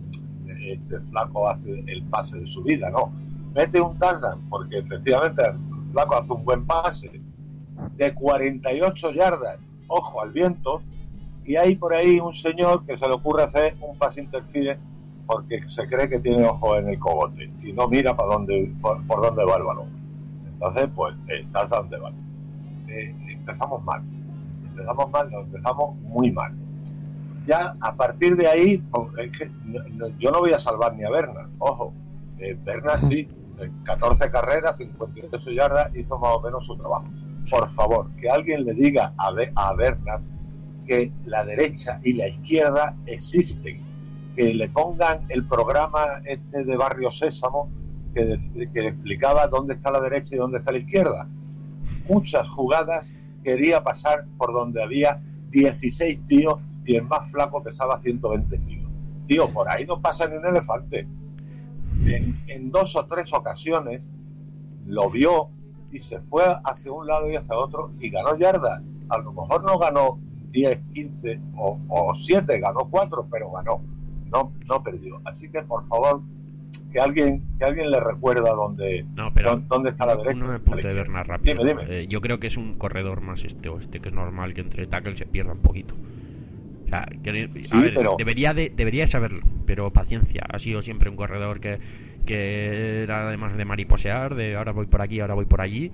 este flaco hace el pase de su vida, no. Mete un touchdown porque efectivamente el flaco hace un buen pase de cuarenta y ocho yardas, ojo al viento, y hay por ahí un señor que se le ocurre hacer un pase interfere porque se cree que tiene ojo en el cogote y no mira para dónde, por, por dónde va el balón. Entonces, pues, estás donde va. Eh, empezamos mal. Empezamos mal, nos empezamos muy mal. Ya a partir de ahí, pues, es que no, no, yo no voy a salvar ni a Bernard. Ojo, eh, Bernard sí, catorce carreras, cincuenta y ocho yardas, hizo más o menos su trabajo. Por favor, que alguien le diga a, Be- a Bernard que la derecha y la izquierda existen, que le pongan el programa este de Barrio Sésamo que, de, que le explicaba dónde está la derecha y dónde está la izquierda. Muchas jugadas quería pasar por donde había dieciséis tíos y el más flaco pesaba ciento veinte kilos. Tío, por ahí no pasa ni un elefante. En, en dos o tres ocasiones lo vio y se fue hacia un lado y hacia otro y ganó yardas. A lo mejor no ganó diez, quince o, o siete, ganó cuatro, pero ganó. No, no perdió. Así que por favor, que alguien que alguien le recuerda dónde, no, pero dónde, dónde está la derecha. No me apunte de Bernard rápido. Dime, dime. Eh, yo creo que es un corredor más este o este, que es normal que entre tackles se pierda un poquito. O sea, que, a sí, ver, pero... debería de debería saberlo, pero paciencia. Ha sido siempre un corredor que, que era además de mariposear, de ahora voy por aquí, ahora voy por allí.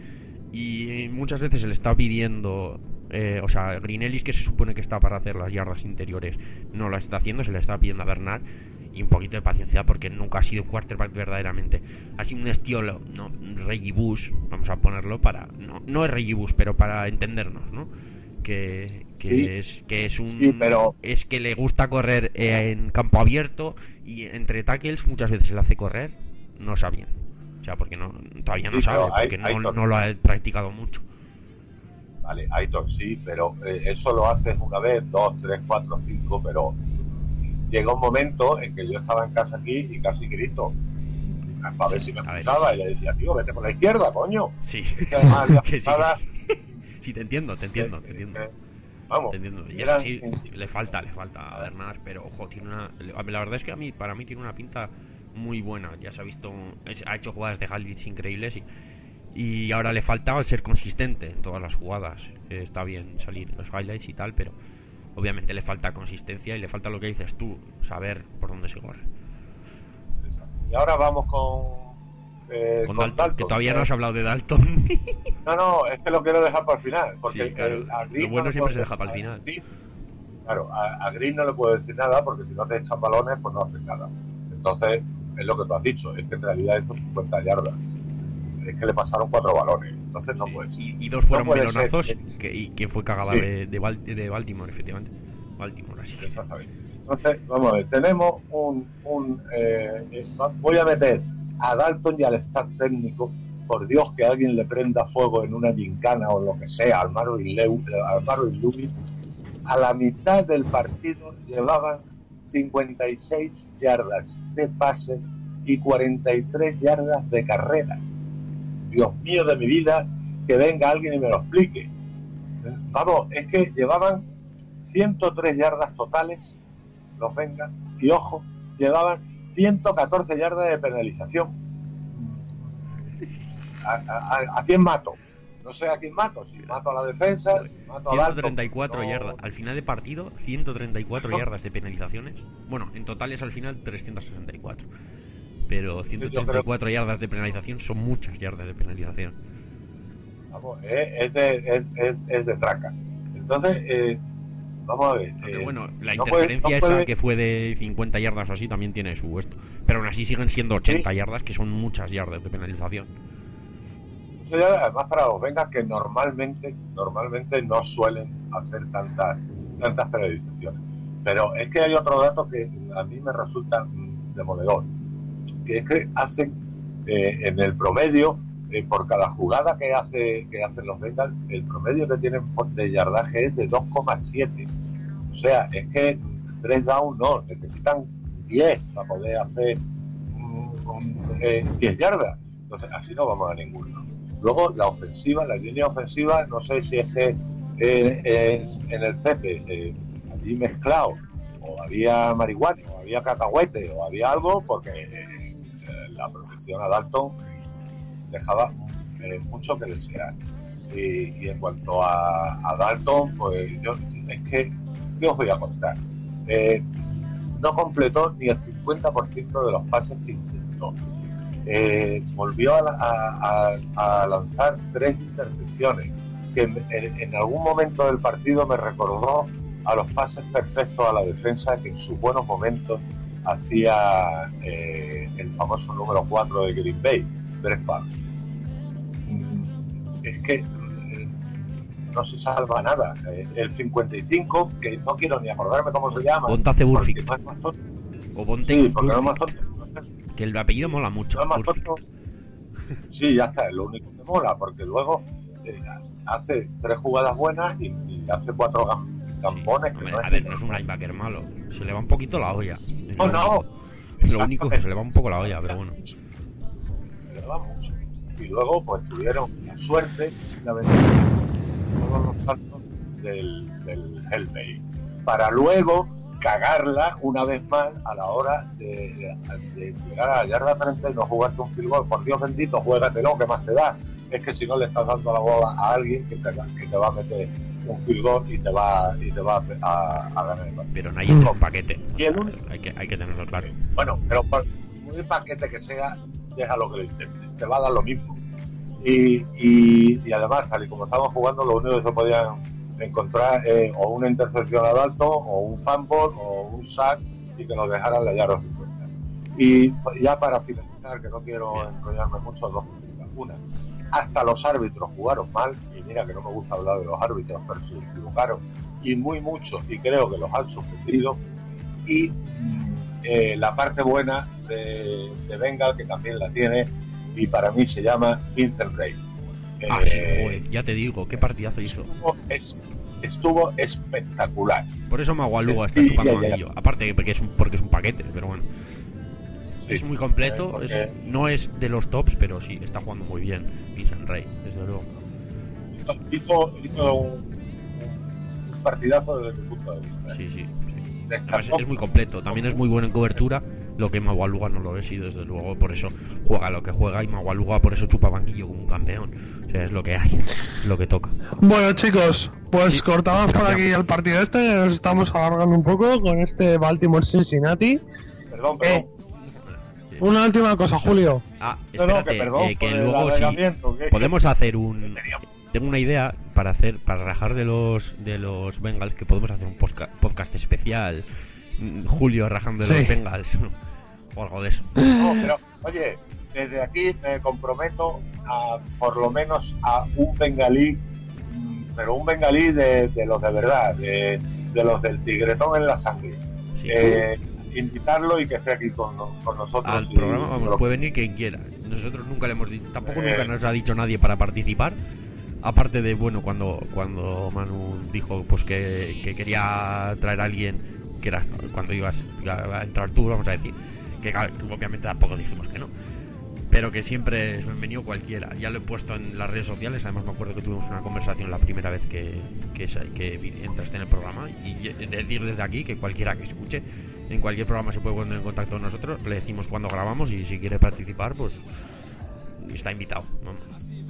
Y muchas veces se le está pidiendo, eh, o sea, Green Ellis, que se supone que está para hacer las yardas interiores, no la está haciendo, se le está pidiendo a Bernard. Y un poquito de paciencia porque nunca ha sido un quarterback verdaderamente. Ha sido un estilo, no, Reggie Bush, vamos a ponerlo para, no, no es Reggie Bush, pero para entendernos, ¿no? Que, que sí, es que es un sí, pero... es que le gusta correr eh, en campo abierto y entre tackles muchas veces se le hace correr, no sabían. O sea, porque no todavía no sí, sabe, porque hay, no, no lo ha practicado mucho. Vale, Aitor, sí, pero eh, eso lo haces una vez, dos, tres, cuatro, cinco, pero llega un momento en que yo estaba en casa aquí y casi grito para ver si me escuchaba y le decía, tío, vete por la izquierda, coño. Sí, es que además había que sí, nada... sí, te entiendo, te entiendo, te entiendo. Eh, vamos, te entiendo. Y era... sí, le falta, le falta a Bernard, pero ojo, tiene una, la verdad es que a mí, para mí tiene una pinta muy buena. Ya se ha visto, ha hecho jugadas de highlights increíbles y, y ahora le falta ser consistente en todas las jugadas. Eh, está bien salir los highlights y tal, pero obviamente le falta consistencia y le falta lo que dices tú, saber por dónde se corre. Y ahora vamos con eh, con, con Dalton, Dalton, que todavía ¿eh? no has hablado de Dalton. No, no, es que lo quiero dejar para el final, porque sí, claro, el, a Green lo bueno no siempre se puedo, deja para el final. Green, claro, a, a Green no le puedo decir nada porque si no te echan balones, pues no haces nada. Entonces, es lo que tú has dicho, es que en realidad hizo cincuenta yardas. Es que le pasaron cuatro balones, entonces no sí, puedes. Y, y dos fueron no melonazos ser, que, y que fue cagada sí. de, de, Bal, de Baltimore, efectivamente. Baltimore, así que... Exactamente. Entonces, vamos a ver, tenemos un... un eh, voy a meter a Dalton y al staff técnico, por Dios que alguien le prenda fuego en una gincana o lo que sea, al Maro y Leu, al Maro y Lewis. A la mitad del partido llevaban cincuenta y seis yardas de pase y cuarenta y tres yardas de carrera. Dios mío de mi vida, que venga alguien y me lo explique. Vamos, es que llevaban ciento tres yardas totales, los venga, y ojo, llevaban ciento catorce yardas de penalización. ¿A, a, a quién mato? No sé a quién mato, si mato a la defensa, si mato a Dalton, ciento treinta y cuatro no... yardas, al final de partido, ciento treinta y cuatro no. yardas de penalizaciones. Bueno, en total es al final trescientos sesenta y cuatro. Pero ciento treinta y cuatro creo... yardas de penalización son muchas yardas de penalización. Vamos, es, es, de, es, es, es de traca. Entonces, eh, vamos a ver. Aunque, eh, bueno, la no interferencia puede, no esa puede... que fue de cincuenta yardas así también tiene su esto. Pero aún así siguen siendo ochenta sí. yardas, que son muchas yardas de penalización. Eso ya, además, para los vengas que normalmente, normalmente no suelen hacer tantas, tantas penalizaciones. Pero es que hay otro dato que a mí me resulta demoledor, que es que hacen eh, en el promedio eh, por cada jugada que hace que hacen los Bengals, el promedio que tienen de yardaje es de dos coma siete. O sea, es que tres downs no, necesitan diez para poder hacer um, um, eh, diez yardas. Entonces, así no vamos a ninguno. Luego, la ofensiva, la línea ofensiva, no sé si es que eh, eh, en el C P eh, allí mezclado, o había marihuana, o había cacahuete, o había algo, porque eh, la protección a Dalton dejaba eh, mucho que desear. Y, y en cuanto a, a Dalton, pues yo, es que, ¿qué os voy a contar? Eh, no completó ni el cincuenta por ciento de los pases que intentó. Eh, volvió a, a, a, a lanzar tres intercepciones, que en, en, en algún momento del partido me recordó a los pases perfectos a la defensa que en sus buenos momentos hacía eh, el famoso número cuatro de Green Bay, Brett Favre. Es que no se salva nada. El cincuenta y cinco, que no quiero ni acordarme cómo se llama, Bontace Burfict. No es más tonto. O Bontace sí, porque no es Burfict. más tonto. Que el apellido mola mucho. No es más tonto. Sí, ya está, es lo único que mola, porque luego eh, hace tres jugadas buenas y, y hace cuatro gam- gambones. Sí, que hombre, no a es ver, que no es un linebacker malo. Se le va un poquito la olla. Es No, lo no. único. Es lo único que se le va un poco la olla, pero bueno. Se le va mucho. Y luego, pues tuvieron la suerte de haber todos los saltos del, del Hellbay, para luego cagarla una vez más a la hora de, de, de llegar a la yarda treinta y no jugarte un field goal. Por Dios bendito, juégatelo, que más te da. Es que si no le estás dando la bola a alguien que te, que te va a meter un field goal y te va y te va a, a ganar el partido. Pero no hay un paquete. Y el único, hay que hay que tenerlo claro. Bueno, pero por muy paquete que sea, déjalo que lo intente, te va a dar lo mismo. Y, y, y además, tal y como estamos jugando, lo único que se podían encontrar eh, o una intercepción a Dalton, o un fumble, o un sack, y que nos dejaran la yarda cincuenta. Y ya para finalizar, que no quiero enrollarme mucho, dos cositas. Una, hasta los árbitros jugaron mal, y mira que no me gusta hablar de los árbitros, pero se equivocaron, y muy mucho, y creo que los han suspendido. Y eh, la parte buena de, de Bengal, que también la tiene, y para mí se llama Vincent Rey. Ah, eh, sí, joder, ya te digo, qué partidazo hizo. Estuvo, es, estuvo espectacular. Por eso Magualuga está Sí, chupando ya, ya. banquillo. Aparte porque es un, porque es un paquete, pero bueno. Sí, es muy completo, eh, porque es, no es de los tops, pero sí, está jugando muy bien Vincent Rey, desde luego. hizo, hizo un, un partidazo desde mi punto de vista. Sí, sí, sí. Descartó- Además, es muy completo, también es muy bueno en cobertura, lo que Magualuga no lo es, y desde luego por eso juega lo que juega, y Magualuga por eso chupa banquillo como un campeón. O sea, es lo que hay, es lo que toca. Bueno, chicos, pues Sí, cortamos por aquí cambiamos. el partido este. Nos estamos alargando un poco con este Baltimore-Cincinnati. Perdón, Eh, perdón. una última cosa, Julio. Ah, No, no, espérate, que perdón eh, que por el luego sí alargamiento, que- podemos hacer que un... teníamos- Tengo una idea para hacer, para rajar de los de los Bengals, que podemos hacer un posca- podcast especial, mm, Julio rajando de Sí. los Bengals, ¿no? O algo de eso. No, pero, oye, desde aquí me comprometo a, por lo menos, a un bengalí, mm, pero un bengalí de, de los de verdad, de, de los del tigretón en la sangre. Sí. Eh, invitarlo y que esté aquí con, con nosotros. Al y- programa, vamos, lo- puede venir quien quiera. Nosotros nunca le hemos dicho, tampoco Eh. nunca nos ha dicho nadie para participar. Aparte de, bueno, cuando cuando Manu dijo pues que, que quería traer a alguien, que era cuando ibas a entrar tú, vamos a decir, que claro, obviamente tampoco dijimos que no, pero que siempre es bienvenido cualquiera. Ya lo he puesto en las redes sociales, además me acuerdo que tuvimos una conversación la primera vez que, que, sa- que vi- entraste en el programa, y decir desde aquí que cualquiera que escuche, en cualquier programa se puede poner en contacto con nosotros, le decimos cuando grabamos, y si quiere participar, pues está invitado. Vamos.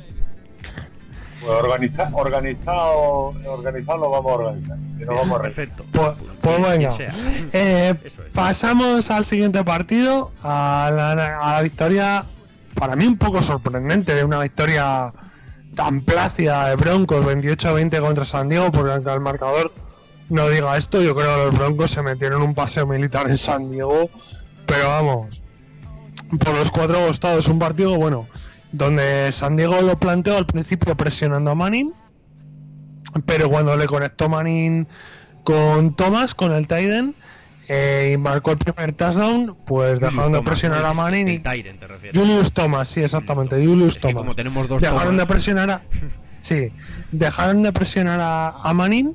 Pues organiza, organizado, organizado lo vamos a organizar. Y nos vamos a reír. Perfecto. Pues, pues quien venga. sea. Eh, Eso es. pasamos al siguiente partido, a la, a la victoria, para mí un poco sorprendente, de una victoria tan plácida de Broncos, veintiocho a veinte contra San Diego, porque aunque el marcador no diga esto, yo creo que los Broncos se metieron un paseo militar en San Diego, pero vamos, por los cuatro costados. Un partido, bueno, donde San Diego lo planteó al principio presionando a Manning, pero cuando le conectó Manning con Thomas, con el tight end, eh, y marcó el primer touchdown, pues Julius dejando de Thomas, presionar ¿no? a El- Manning. el y- Tyrant, ¿te refieres? Julius Thomas, sí, exactamente, Julius Es que Thomas. como tenemos dos dejaron Thomas. de presionar a sí, dejaron de presionar a, a Manning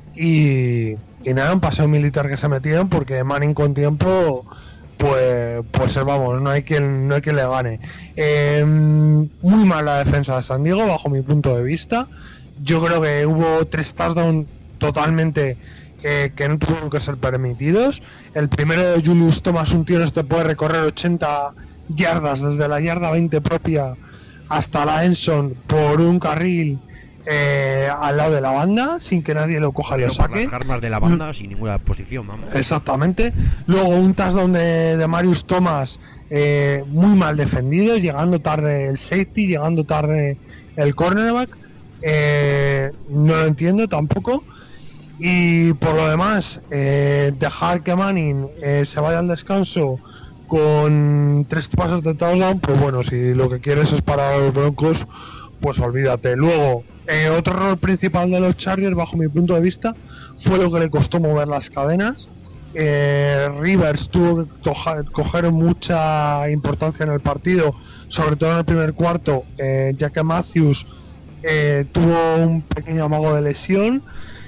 y, y nada, un paseo militar que se metieron porque Manning con tiempo pues pues vamos, no hay quien no hay quien le gane. Eh, muy mala defensa de San Diego bajo mi punto de vista. Yo creo que hubo tres touchdowns totalmente eh, que no tuvieron que ser permitidos. El primero de Julius Thomas, un tío que te puede recorrer ochenta yardas desde la yarda veinte propia hasta la Enson por un carril eh, al lado de la banda sin que nadie lo coja y lo Pero por saque. las armas de la banda sin ninguna posición, vamos. Exactamente. Luego un touchdown de, de Marius Thomas eh, muy mal defendido, llegando tarde el safety, llegando tarde el cornerback. Eh, no lo entiendo tampoco. Y por lo demás, eh, dejar que Manning eh, se vaya al descanso con tres pasos de touchdown, pues bueno, si lo que quieres es parar a los Broncos, pues olvídate. Luego, eh, otro error principal de los Chargers, bajo mi punto de vista, fue lo que le costó mover las cadenas. Eh, Rivers tuvo que coger, coger mucha importancia en el partido, sobre todo en el primer cuarto, eh, ya que Matthews eh, tuvo un pequeño amago de lesión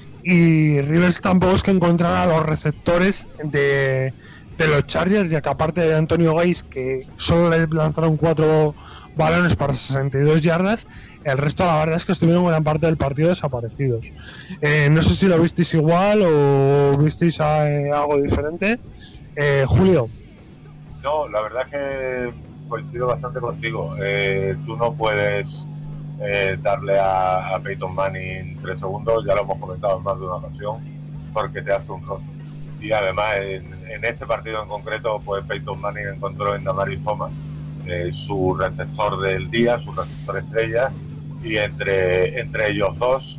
y Rivers tampoco es que encontrara a los receptores de, de los Chargers, ya que aparte de Antonio Gates, que solo le lanzaron cuatro balones para sesenta y dos yardas, el resto la verdad es que estuvieron gran parte del partido desaparecidos. Eh, no sé si lo visteis igual o visteis eh, algo diferente. Eh, Julio. No, la verdad es que coincido bastante contigo. Eh, tú no puedes eh, darle a, a Peyton Manning tres segundos, ya lo hemos comentado en más de una ocasión, porque te hace un roto. Y además en, en este partido en concreto, pues Peyton Manning encontró en Damarius Thomas eh, su receptor del día, su receptor estrella, y entre entre ellos dos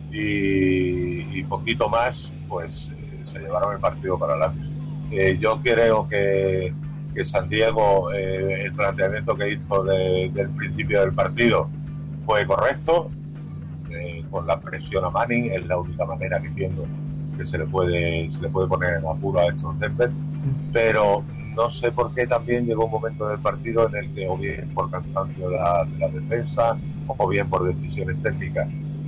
y, y poquito más, pues eh, se llevaron el partido para adelante. Eh, yo creo que, que San Diego, eh, el planteamiento que hizo de, del principio del partido fue correcto, eh, con la presión a Manning, es la única manera que entiendo que se le puede se le puede poner en apuro a estos Denver, pero no sé por qué también llegó un momento del partido en el que, o bien por cansancio de la, de la defensa, o bien por decisiones técnicas,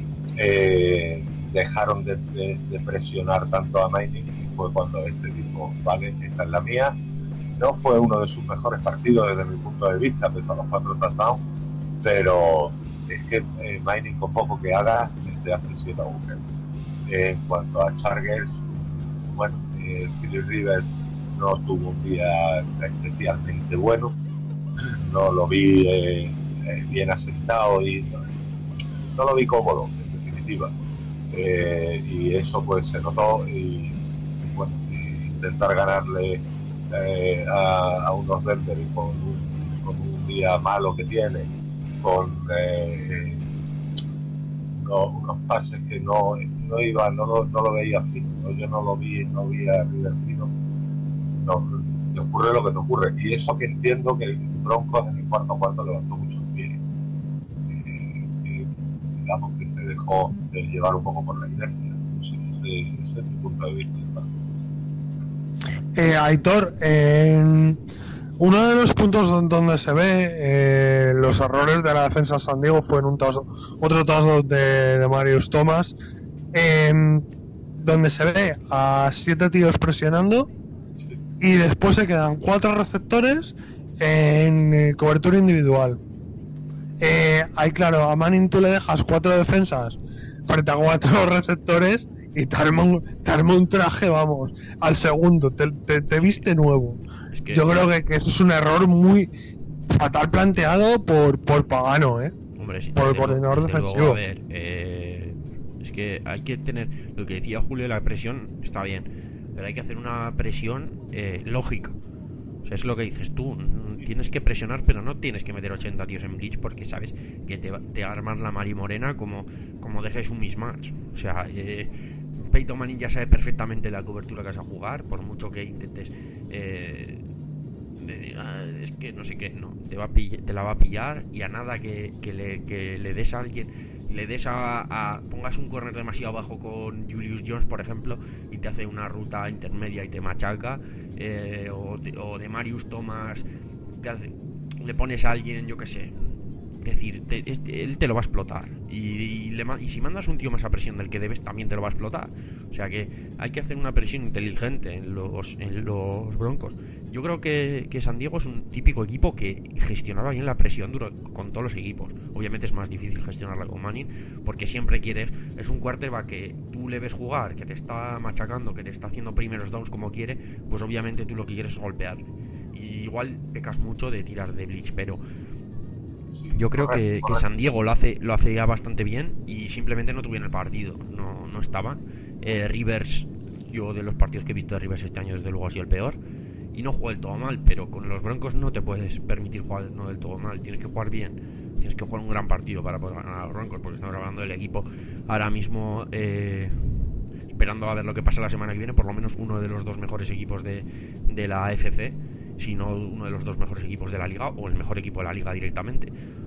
eh, dejaron de, de, de presionar tanto a Manning, y fue cuando este dijo, vale, esta es la mía. No fue uno de sus mejores partidos desde mi punto de vista, pese a los cuatro touchdowns, pero es que eh, Manning con poco que haga te hace siete agujeros. Eh, en cuanto a Chargers, bueno, eh, Philip Rivers no tuvo un día especialmente bueno, no lo vi eh, eh, bien asentado y no, no lo vi cómodo, en definitiva, eh, y eso pues se notó. Y, y bueno, y intentar ganarle eh, a, a unos Denver y con un, con un día malo que tiene, con eh, unos, unos pases que no no iba, no lo, no lo veía fino, ¿no? Yo no lo vi, no vi a River fino. No, te ocurre lo que te ocurre, y eso que entiendo que el Broncos en el cuarto cuarto levantó mucho el pie, eh, eh, digamos que se dejó de llevar un poco por la inercia. No sé, ese, ese es mi punto de vista. Eh, Aitor, eh, uno de los puntos donde se ve eh, los errores de la defensa de San Diego fue en un tazo, otro tazo de, de Marius Thomas, eh, donde se ve a siete tíos presionando y después se quedan cuatro receptores en eh, cobertura individual. Eh, ahí claro, a Manning tú le dejas cuatro defensas frente a cuatro receptores y te arma un, te arma un traje, vamos, al segundo, te, te, te viste nuevo. Es que yo creo que, que eso es un error muy fatal planteado por, por Pagano, ¿eh? Hombre, sí, por el coordinador defensivo. Luego, a ver, eh, es que hay que tener, lo que decía Julio, la presión está bien, pero hay que hacer una presión eh, lógica. O sea, es lo que dices tú, tienes que presionar, pero no tienes que meter ochenta tíos en blitz porque sabes que te, te armas la Mari Morena como, como dejes un mismatch. O sea, eh, Peyton Manning ya sabe perfectamente la cobertura que vas a jugar, por mucho que intentes eh, de, ah, es que no sé qué, no, te, va a pill- te la va a pillar, y a nada que, que, le, que le des a alguien le des a, a pongas un corner demasiado bajo con Julius Jones, por ejemplo, y te hace una ruta intermedia y te machaca, eh, o, te, o de Marius Thomas te hace, le pones a alguien, yo que sé, decir, te, él te lo va a explotar, y, y, le, y si mandas un tío más a presión del que debes, también te lo va a explotar. O sea que hay que hacer una presión inteligente en los, en los Broncos. Yo creo que, que San Diego es un típico equipo que gestionaba bien la presión duro con todos los equipos. Obviamente es más difícil gestionarla con Manning, porque siempre quieres, es un quarterback que tú le ves jugar, que te está machacando, que te está haciendo primeros downs como quiere, pues obviamente tú lo que quieres es golpearle. Y igual pecas mucho de tirar de blitz, pero yo creo que, que San Diego lo hace lo hace ya bastante bien, y simplemente no tuvieron el partido, no, no estaban. eh, Rivers, yo de los partidos que he visto de Rivers este año desde luego ha sido el peor, y no jugó del todo mal, pero con los Broncos no te puedes permitir jugar no del todo mal, tienes que jugar bien, tienes que jugar un gran partido para poder ganar a los Broncos, porque estamos hablando del equipo ahora mismo, eh, esperando a ver lo que pasa la semana que viene, por lo menos uno de los dos mejores equipos de, de la A F C, si no uno de los dos mejores equipos de la liga, o el mejor equipo de la liga directamente.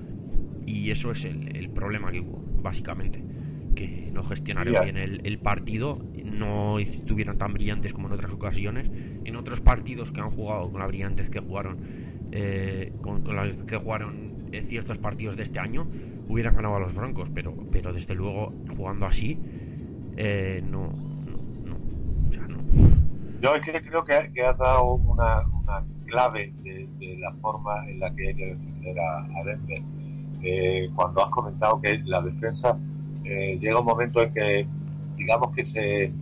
Y eso es el, el problema que hubo, básicamente, que no gestionaron yeah. bien el, el partido, no estuvieron tan brillantes como en otras ocasiones. En otros partidos que han jugado con la brillantez que jugaron, eh, con, con las que jugaron en ciertos partidos de este año, hubieran ganado a los Broncos, pero, pero desde luego jugando así, eh, no, no, no, o sea, no. Yo es que creo que, que has dado una, una clave de, de la forma en la que hay que defender a, a Denver. Eh, cuando has comentado que la defensa eh, llega un momento en que digamos que se eh,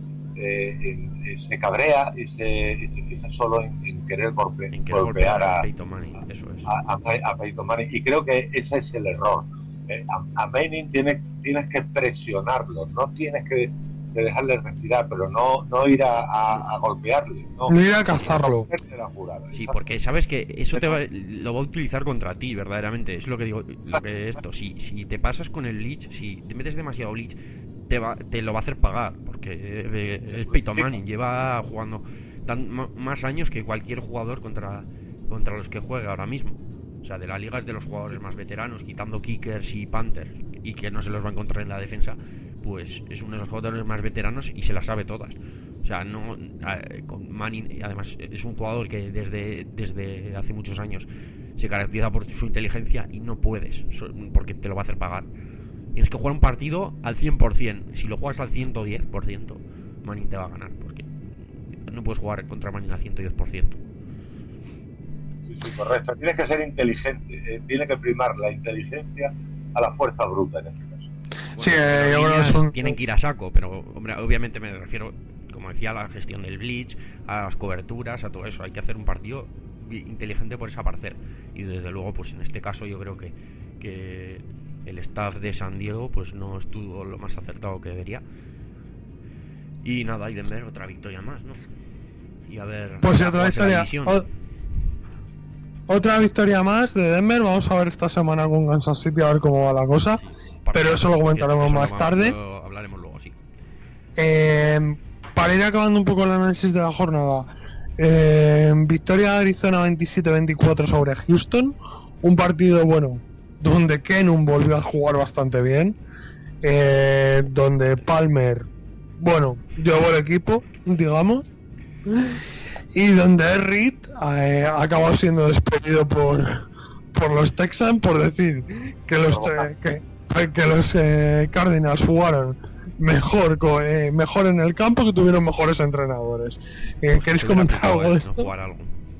en, se cabrea y se, y se fija solo en, en querer golpe, en golpear, golpear a, a Peyton Manning, eso es. a, a, a Peyton Manning, y creo que ese es el error. eh, a, a Manning tienes, tienes que presionarlo, no tienes que de dejarle respirar, pero no, no ir a, a, a golpearle, no, no ir a cazarlo. Jurada, sí, porque sabes que eso te va, lo va a utilizar contra ti, verdaderamente. Es lo que digo, lo que esto. Si, si te pasas con el leech, si te metes demasiado leech, te va, te lo va a hacer pagar, porque eh, es Peyton Manning, lleva jugando tan, más años que cualquier jugador contra, contra los que juega ahora mismo. O sea, de la liga es de los jugadores más veteranos, quitando kickers y panthers, y que no se los va a encontrar en la defensa, pues es uno de los jugadores más veteranos y se las sabe todas. O sea, no eh, con Manning, además es un jugador que desde, desde hace muchos años se caracteriza por su inteligencia, y no puedes, porque te lo va a hacer pagar. Tienes que jugar un partido al cien por ciento. Si lo juegas al ciento diez por ciento, Manning te va a ganar, porque no puedes jugar contra Manning al ciento diez por ciento. Sí, sí, correcto. Tienes que ser inteligente, eh, tiene que primar la inteligencia a la fuerza bruta en este caso. Bueno, sí, eh, yo creo que son... tienen que ir a saco, pero hombre, obviamente me refiero, como decía, a la gestión del blitz, a las coberturas, a todo eso. Hay que hacer un partido inteligente por esa parcela, y desde luego, pues en este caso yo creo que, que el staff de San Diego pues no estuvo lo más acertado que debería. Y nada, y Denver otra victoria más, ¿no? Y a ver, pues otra victoria, o, otra victoria más de Denver. Vamos a ver esta semana con Kansas City a ver cómo va la cosa. Sí, pero eso lo comentaremos más lo tarde. Lo hablaremos luego, sí. Eh, para ir acabando un poco el análisis de la jornada, eh, victoria de Arizona veintisiete veinticuatro sobre Houston. Un partido, bueno, donde Kenum volvió a jugar bastante bien, eh, donde Palmer, bueno, llevó el equipo, digamos, y donde Reed eh, acabó siendo despedido por por los Texans por decir que los eh, que, que los eh, Cardinals jugaron mejor eh, mejor en el campo, que tuvieron mejores entrenadores. Eh, pues ¿Queréis comentar algo de esto? No jugar algo.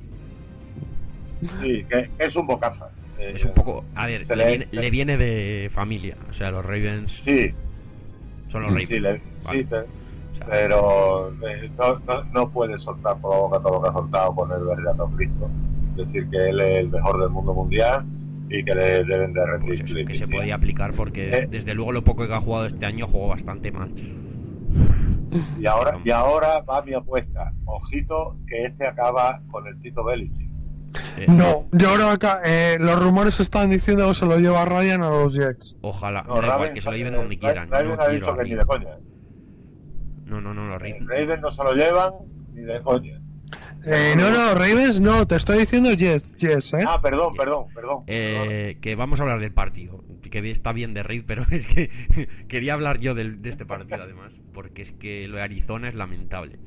Sí, que es un bocaza. Eh, es un poco, a ver, le, le, viene, le viene de familia, o sea, los Ravens. Sí. Son los Ravens. Sí, le, vale. sí, pero, o sea, pero eh, no, no, no puede soltar por la boca todo lo que ha soltado con el verdadero Cristo. Es decir, que él es el mejor del mundo mundial y que le deben de rendir. Pues eso, que se podía aplicar, porque eh, desde luego lo poco que ha jugado este año jugó bastante mal. Y ahora, y ahora va mi apuesta. Ojito que este acaba con el Tito Belichick. Sí. No, yo creo que acá, eh, los rumores están diciendo que se lo lleva Ryan a los Jets. Ojalá, no, no, Raven, igual, que se lo lleven donde eh, quieran. Raven no ha dicho que ni de coña. No, no, no, los Ravens no se lo llevan ni de coña. Eh, no, no, Ravens no, te estoy diciendo Jets, Jets, ¿eh? Ah, perdón, perdón, perdón. Eh, que vamos a hablar del partido. Que está bien de Reid, pero es que quería hablar yo del, de este partido además, porque es que lo de Arizona es lamentable.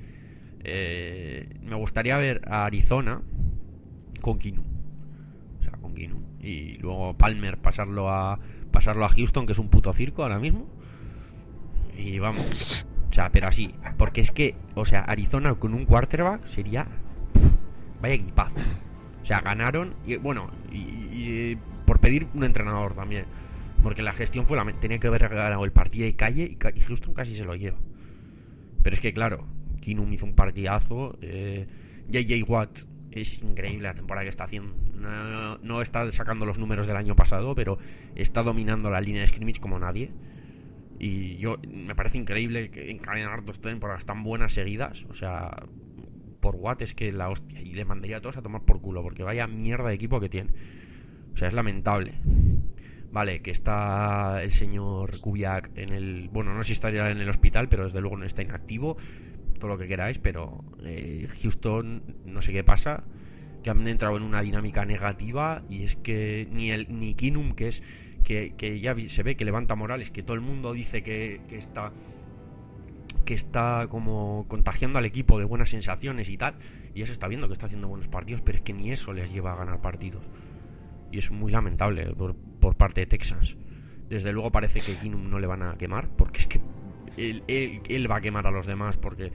Eh, me gustaría ver a Arizona con Keenum, o sea, con Keenum, y luego Palmer pasarlo a pasarlo a Houston, que es un puto circo ahora mismo. Y vamos, o sea, pero así, porque es que, o sea, Arizona con un quarterback sería, pff, vaya equipazo. O sea, ganaron y bueno, y, y por pedir un entrenador también, porque la gestión fue la tenía que haber ganado el partido de calle y, y Houston casi se lo lleva. Pero es que claro, Keenum hizo un partidazo. eh, J J Watt es increíble la temporada que está haciendo. No, no está sacando los números del año pasado, pero está dominando la línea de scrimmage como nadie. Y yo me parece increíble que encadenar dos temporadas tan buenas seguidas. O sea, por Watt es que la hostia. Y le mandaría a todos a tomar por culo, porque vaya mierda de equipo que tiene. O sea, es lamentable. Vale, que está el señor Kubiak en el... Bueno, no sé si estaría en el hospital, pero desde luego no está inactivo. Todo lo que queráis, pero eh, Houston, no sé qué pasa, que han entrado en una dinámica negativa. Y es que ni el ni Keenum, que es que, que ya se ve que levanta morales, que todo el mundo dice que, que está que está como contagiando al equipo de buenas sensaciones y tal, y eso está viendo que está haciendo buenos partidos, pero es que ni eso les lleva a ganar partidos. Y es muy lamentable por, por parte de Texans. Desde luego parece que Keenum no le van a quemar, porque es que él, él, él va a quemar a los demás, porque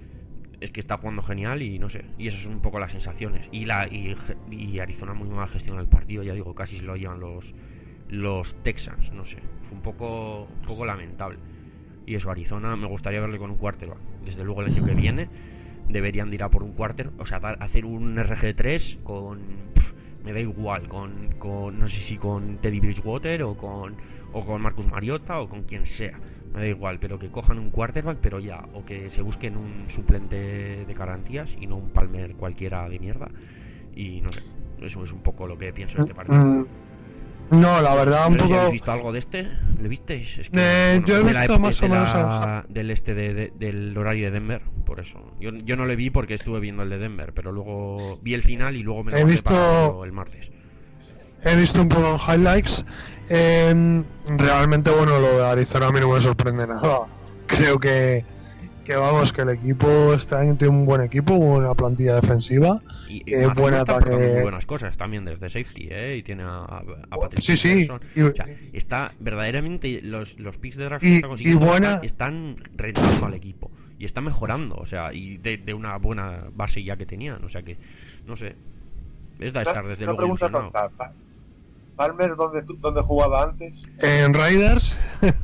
es que está jugando genial y no sé. Y esas son un poco las sensaciones. Y la y, y Arizona muy mal gestiona el partido, ya digo, casi se lo llevan los los Texans, no sé. Fue un poco un poco lamentable. Y eso, Arizona me gustaría verle con un quarterback. Desde luego el año que viene deberían de ir a por un quarter, o sea, dar, hacer un R G tres con... Pff, me da igual, con, con no sé si con Teddy Bridgewater o con o con Marcus Mariota o con quien sea, me da igual, pero que cojan un quarterback, pero ya, o que se busquen un suplente de garantías y no un Palmer cualquiera de mierda. Y no sé, eso es un poco lo que pienso de este partido. Mm, no, la verdad, un No sé si poco... habéis visto algo de este, ¿le visteis? Es que, Eh, bueno, yo he de la visto ep- más de o menos la- el- del este de, de- del horario de Denver, por eso. Yo, yo no le vi porque estuve viendo el de Denver, pero luego vi el final y luego me lo He bajé visto- para verlo el martes. He visto un poco en highlights. Eh, realmente, bueno, lo de Arizona a mí no me sorprende nada. Creo que, que vamos, que el equipo este año tiene un buen equipo, una plantilla defensiva. Y, y Eh, Mazzulla buen está ataque. aportando muy buenas cosas también desde safety, ¿eh? Y tiene a, a Patrick Sí, sí. Peterson. Y, O sea, está verdaderamente los, los picks de draft Y- que está y consiguiendo buena- están, están rentando al equipo y está mejorando, o sea, y de, de una buena base ya que tenían, o sea que no sé, es de estar desde Una luego pregunta ilusionado. tonta. Pa- Palmer, ¿dónde, tú- ¿dónde jugaba antes? en Raiders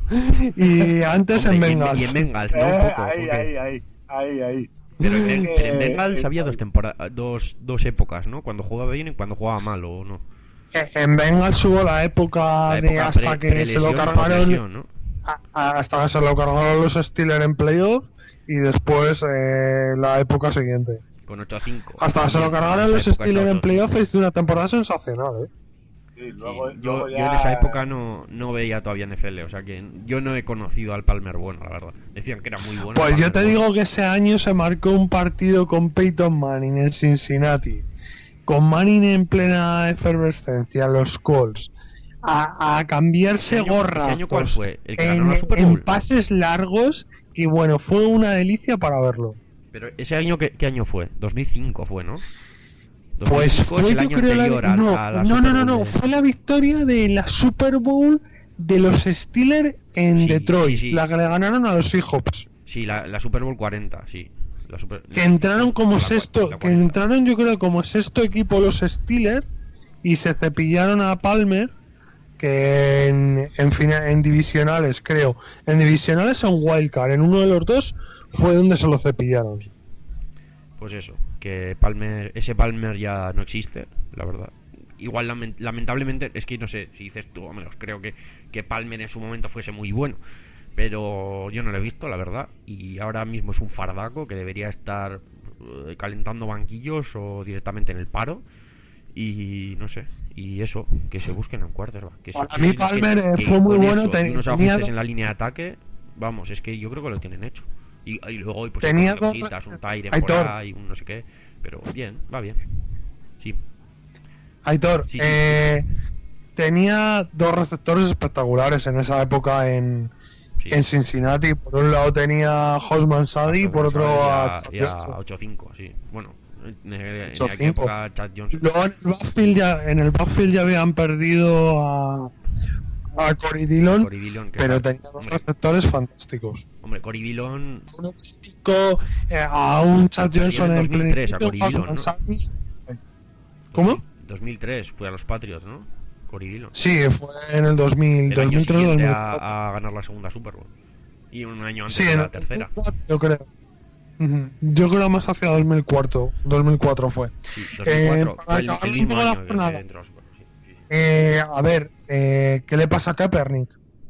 y antes Hombre, en y Bengals. y en Bengals, ¿no? Eh, Un poco, ahí, porque- ahí, ahí, ahí, ahí. Pero en, en- Eh, en Bengals eh, había dos temporadas, dos, dos épocas, ¿no? Cuando jugaba bien y cuando jugaba mal, ¿o no? Eh, En Bengals hubo la época, La de época hasta pre- que se prelesión, lo cargaron, poslesión, ¿no? a- a- hasta que se lo cargaron los Steelers en playoff y después eh, la época siguiente. Con ocho a cinco. Hasta que se lo cargaron los Steelers en playoff y hizo una temporada sensacional, ¿eh? Sí, luego, Sí, luego yo, ya... yo en esa época no, no veía todavía N F L, o sea que yo no he conocido al Palmer bueno, la verdad. Decían que era muy bueno. Pues yo Palmer te bueno. digo que ese año se marcó un partido con Peyton Manning en Cincinnati, con Manning en plena efervescencia, los Colts, a, a cambiarse ¿Ese año- gorras ese año cuál fue? ¿El que ganó en, la Super en Bowl? pases largos, que bueno, fue una delicia para verlo. Pero ese año, ¿qué, qué año fue? dos mil cinco fue, ¿no? Pues dos mil cinco fue es el yo año creo anterior la, a, no, a la no, Super no, no, no, Bowl de- fue la victoria de la Super Bowl de los Steelers en Sí, Detroit, sí, sí. la que le ganaron a los Seahawks. Sí, la, la Super Bowl cuarenta, sí. La Super- Que entraron como la cua- sexto, la que cuarenta. entraron yo creo como sexto equipo los Steelers y se cepillaron a Palmer, que en, en, fina- en divisionales creo, en divisionales o en Wildcard, en uno de los dos fue donde se lo cepillaron. Pues eso, que Palmer, ese Palmer ya no existe, la verdad. Igual lamen- lamentablemente, es que no sé, si dices tú, hombre, os creo que, que Palmer en su momento fuese muy bueno, pero yo no lo he visto, la verdad, y ahora mismo es un fardaco que debería estar eh, calentando banquillos o directamente en el paro, y no sé, y eso, que se busquen a un quarterback. Que Para sí, mí sí, sí, Palmer, que- eh, que fue muy con bueno, eso y ten- unos tenía ajustes dos- en la línea de ataque, vamos, es que yo creo que lo tienen hecho. Y, y luego pues Tenía con dos- cositas, un Tyren por Aitor. ahí, un no sé qué. pero bien, va bien. Sí. Aitor, Sí, sí, eh, tenía dos receptores espectaculares en esa época en, sí. en Cincinnati. Por un lado tenía Hosman Sadi y por otro a, y a ocho cinco, sí. Bueno, en, en ocho aquella época Chad Johnson. Luego en el backfield ya, en el backfield ya habían perdido a, a Corey Dillon, Corey Dillon, que pero era, tenía dos hombre, receptores fantásticos. Hombre, Corey Dillon... Uno chico, eh, a un Chad Johnson en dos mil tres, plenitud, a Corey Dillon, Hosman ¿no? Sadi. ¿Cómo? dos mil tres fue a los Patriots, ¿no? Corey Dillon. Sí, fue en el dos mil, El año dos mil tres, siguiente dos mil a, cuatro. a ganar la segunda Super Bowl. Y un año antes Sí, de en la el tercera. dos mil cuatro, yo creo. Ujú. Yo creo más hacia dos mil cuatro. dos mil cuatro fue. Sí, dos mil cuatro Eh, fue el, para el acabar mismo un poco la año que jornada. entró a la Super Bowl. Sí, sí, sí. Eh, a ver, eh, ¿qué le pasa a Kaepernick?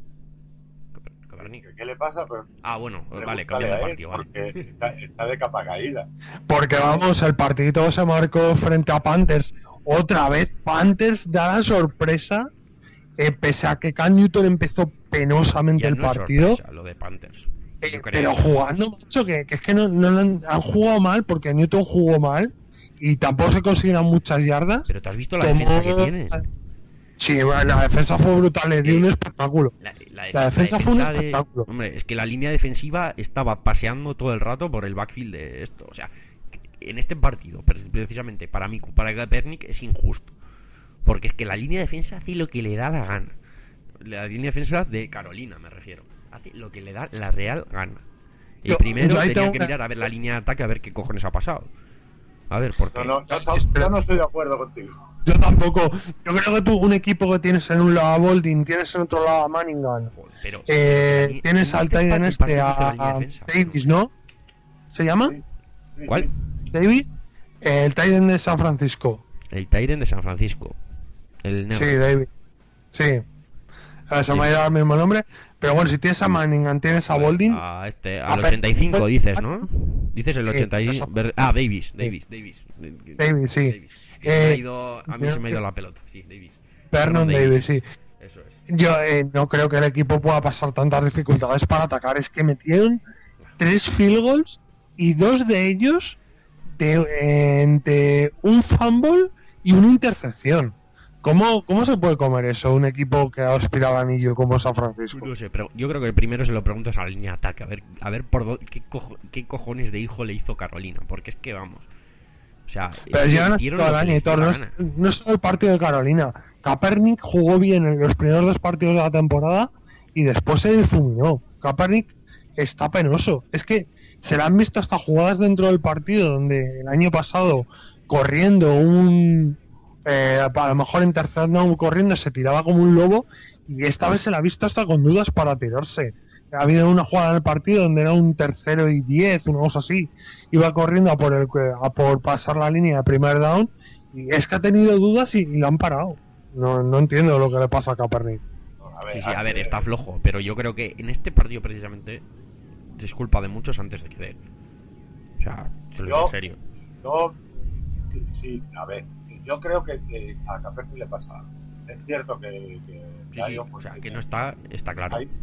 Kaepernick. ¿Qué le pasa? Pues, Ah, bueno, vale, pregúntale cambiando de a él, partido, vale. porque está, está de capa caída. Porque vamos, el partidito se marcó frente a Panthers. Otra vez, Panthers da la sorpresa, eh, pese a que Cam Newton empezó penosamente Ya el no es partido. sorpresa lo de Panthers. Eh, Yo creo. pero jugando mucho, que, que es que no, no lo han, han jugado mal, porque Newton jugó mal y tampoco se consiguieron muchas yardas. Pero ¿te has visto la Como- defensa que tiene? Sí, bueno, la defensa fue brutal, le dio Eh, un espectáculo. La, la, La defensa fue un de- espectáculo. Hombre, es que la línea defensiva estaba paseando todo el rato por el backfield de esto. O sea, en este partido, pre- precisamente, para mí, para Kaepernick es injusto. Porque es que la línea de defensa hace lo que le da la gana. La línea de defensa de Carolina, me refiero. Hace lo que le da la real gana. Y Yo- primero yo ahí tenía tengo que una- mirar a ver la línea de ataque, a ver qué cojones ha pasado. A ver, porque... No, no, yo, no- yo no estoy de acuerdo contigo. Yo tampoco. Yo creo que tú, un equipo que tienes en un lado a Boldin, tienes en otro lado a Manningham. Joder, pero... Eh, en tienes al este Titan par- este, partido a, hizo la línea de a defensa. Davis, ¿no? ¿Se llama? Sí, sí, ¿Cuál? sí. ¿Davis? Eh, el Titan de San Francisco. El Tyren de San Francisco. El negro. Sí, Davis. Sí. A ver, se me ha ido el mismo nombre. Pero bueno, si tienes a Manningham, tienes a Joder, Boldin. A este, a al Pe- ochenta y cinco dices, ¿no? Dices el Sí, ochenta y... eso. ver- Ah, Davis, Davis, Davis. Davis, sí. Que se me ha Eh, ido- a mí se me ha ido la pelota, sí, Davis. Vernon Davis, sí. Eso es. Yo eh, no creo que el equipo pueda pasar tantas dificultades para atacar. Es que metieron tres field goals y dos de ellos de, eh, de un fumble y una intercepción. ¿Cómo, ¿Cómo se puede comer eso un equipo que aspira al anillo como San Francisco? No sé, pero yo creo que primero se lo preguntas a la línea de ataque, a ver, a ver por dó- qué, cojo- qué cojones de hijo le hizo Carolina, porque es que vamos. O sea, Pero llevan así hicieron todo el lo que año les y todo. dio No la es, gana. no es solo el partido de Carolina. Kaepernick jugó bien en los primeros dos partidos de la temporada y después se difuminó. Kaepernick está penoso. Es que se le han visto hasta jugadas dentro del partido donde el año pasado corriendo un... Eh, a lo mejor en tercer down corriendo se tiraba como un lobo y esta vez se le ha visto hasta con dudas para tirarse. Ha habido una jugada en el partido donde era un tercero y diez, una cosa así. Iba corriendo a por, el, a por pasar la línea de primer down y es que ha tenido dudas y, y lo han parado. No, no entiendo lo que le pasa a Kaepernick. No, a ver, Sí, sí, a ver, antes- está flojo, pero yo creo que en este partido precisamente es culpa de muchos antes de que de él. O sea, se lo digo Yo- en serio. Yo, sí, a ver, yo creo que, que a Kaepernick le pasa. Es cierto que, que Sí, sí, Lions, o sea, pues, que no está, está claro. hay-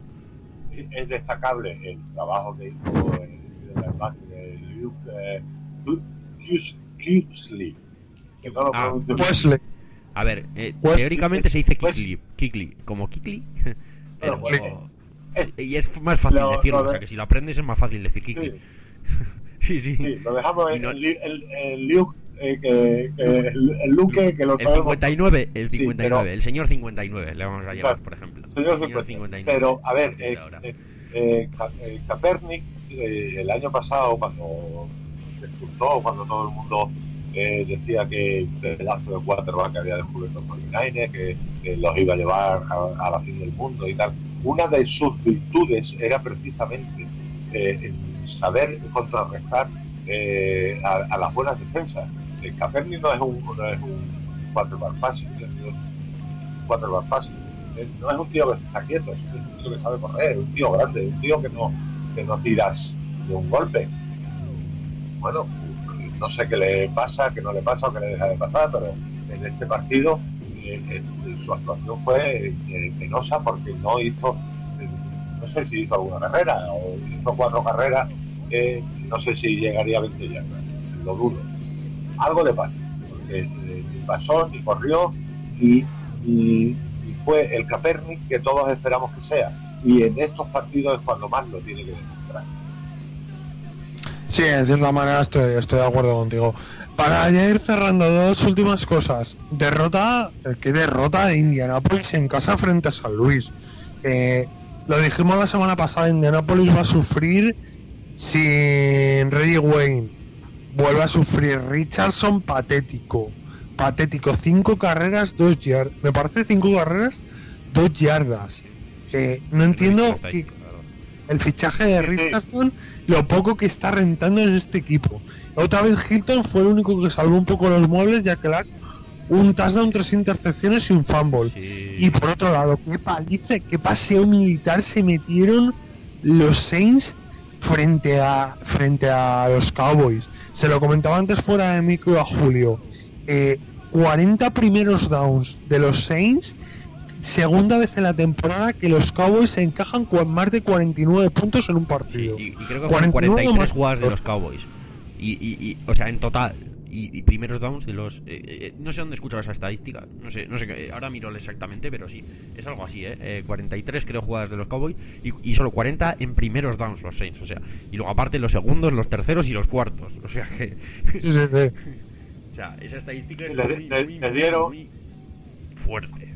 es destacable el trabajo que hizo el linebacker de Luke eh, Luke Kuechly, que no lo Ah, pronuncio Pues bien. le, A ver, eh, Pues- teóricamente se dice pues- Kikli, Kikli, como Kikli, pero bueno, es- y es más fácil lo- decirlo, lo o sea, de- que si lo aprendes es más fácil decir Kikli. Sí, Sí, sí. sí, lo dejamos Y en no- el, el, el Luke, eh, que, que el, el Luke que lo El sabemos. cincuenta y nueve, el Sí, cincuenta y nueve, pero- el señor cincuenta y nueve, le vamos a llamar, Claro, por ejemplo. Señor El cincuenta y nueve. Pero, a ver, partir de eh, ahora. eh, eh, Ka- eh, Kaepernick, eh, el año pasado, cuando se expulsó, cuando todo el mundo eh, decía que el pedazo de quarterback que había descubierto por cuarenta y nueve, que, que los iba a llevar a, a la fin del mundo y tal, una de sus virtudes era precisamente eh, en saber contrarrestar eh, a, a las buenas defensas. El Kaepernick no es un, no es un quarterback fácil, no es un quarterback fácil. No es un tío que está quieto, es un tío que sabe correr, es un tío grande, un tío que no, que no tiras de un golpe. Bueno, no sé qué le pasa, qué no le pasa o qué le deja de pasar, pero en este partido eh, eh, su actuación fue eh, penosa porque no hizo, eh, no sé si hizo alguna carrera o hizo cuatro carreras, eh, no sé si llegaría a veinte yardas, lo dudo. algo le pasa, porque eh, ni pasó, ni corrió, y, y, y fue el Kaepernick que todos esperamos que sea, y en estos partidos es cuando más lo tiene que demostrar. Sí, en cierta manera estoy, estoy de acuerdo contigo. Para ya ir cerrando, dos últimas cosas. Derrota, que derrota de Indianapolis en casa frente a San Luis. Eh, lo dijimos la semana pasada, Indianapolis va a sufrir sin Reggie Wayne. Vuelve a sufrir Richardson, patético. Patético, cinco carreras, dos yardas. Me parece cinco carreras, dos yardas. Eh, no entiendo que el fichaje de Richardson, lo poco que está rentando en este equipo. Otra vez Hilton fue el único que salvó un poco los muebles, ya que la un touchdown, tres intercepciones y un fumble. Sí. Y por otro lado, qué paliza, qué paseo militar se metieron los Saints frente a frente a los Cowboys. Se lo comentaba antes fuera de micro a Julio. Eh, cuarenta primeros downs de los Saints, segunda vez en la temporada que los Cowboys se encajan con más de cuarenta y nueve puntos en un partido. Sí, y, y creo que fueron cuarenta y tres jugadas de los Cowboys. Y, y, y, o sea, en total. Y, y primeros downs de los... Eh, eh, no sé dónde he escuchado esa estadística. No sé, no sé eh, ahora miro exactamente, pero sí. Es algo así, ¿eh? eh cuarenta y tres creo jugadas de los Cowboys y, y solo cuarenta en primeros downs los Saints. O sea, y luego aparte los segundos, los terceros y los cuartos. O sea que... Sí, sí, sí. O sea, esa estadística es le, muy, le, muy, le dieron... muy fuerte.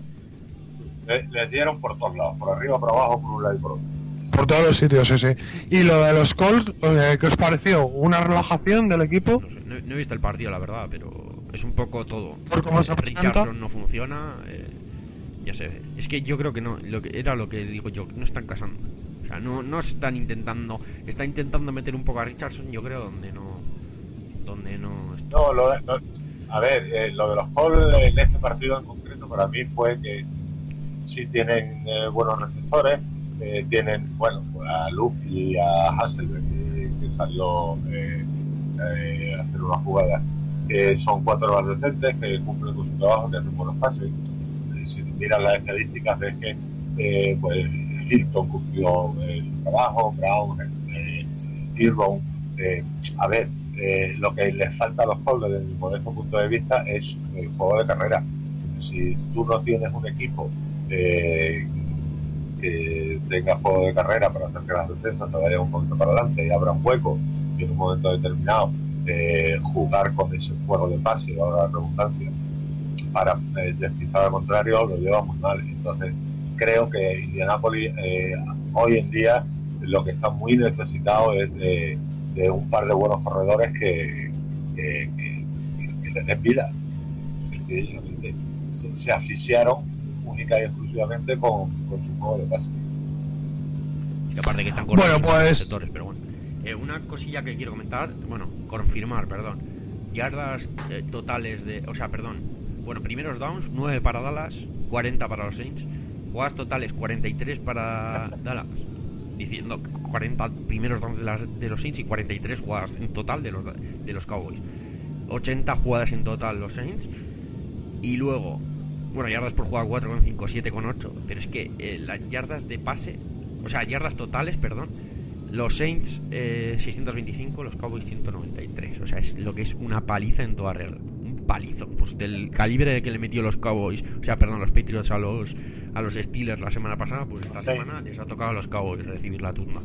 Les le dieron por todos lados, por arriba, por abajo, por un lado y por otro. Por todos los sitios, sí, sí. Y lo de los Colts, eh, ¿qué os pareció? ¿Una relajación del equipo? No, sé, no, no he visto el partido, la verdad, pero es un poco todo. ¿Por cómo se Richardson no funciona, eh, ya sé. Es que yo creo que no, lo que era lo que digo yo, no están casando. O sea, no, no están intentando, está intentando meter un poco a Richardson, yo creo, donde no, donde no. Está. No, lo, lo, a ver, eh, lo de los Colts en este partido en concreto para mí fue que sí tienen eh, buenos receptores. Eh, tienen, bueno, a Luke y a Hasselbeck que, que salió eh, eh, a hacer una jugada. Eh, son cuatro horas decentes que cumplen con su trabajo, que hacen buenos pases. Eh, si miras las estadísticas ves que eh, pues Hilton cumplió eh, su trabajo, Brown, eh, Irvine. Eh, a ver, eh, lo que les falta a los Colts desde mi modesto punto de vista es el juego de carrera. Si tú no tienes un equipo eh, que tenga juego de carrera para hacer que las defensas se vayan un poquito para adelante y abra un hueco y en un momento determinado eh, jugar con ese juego de pase o la redundancia para eh, despistar al contrario, lo lleva muy mal. Entonces creo que Indianapolis eh, hoy en día lo que está muy necesitado es de, de un par de buenos corredores que, que, que, que les den vida. Sencillamente se, se asfixiaron única y exclusivamente con, con su juego de pase. Y aparte que están corriendo bueno, pues... sectores, pero bueno. Eh, una cosilla que quiero comentar, bueno, confirmar, perdón. Yardas eh, totales de, o sea, perdón. Bueno, primeros downs, nueve para Dallas, cuarenta para los Saints. Jugadas totales, cuarenta y tres para Dallas. Diciendo cuarenta primeros downs de, las, de los Saints y cuarenta y tres jugadas en total de los, de los Cowboys. ochenta jugadas en total los Saints. Y luego... Bueno, yardas por jugada cuatro coma cinco, siete coma ocho. Pero es que eh, las yardas de pase, o sea, yardas totales, perdón, los Saints eh, seiscientos veinticinco, los Cowboys ciento noventa y tres. O sea, es lo que es una paliza en toda regla. Un palizo. Pues del calibre que le metió los Cowboys, o sea, perdón, los Patriots a los a los Steelers la semana pasada, pues esta sí. semana les ha tocado a los Cowboys recibir la tunda.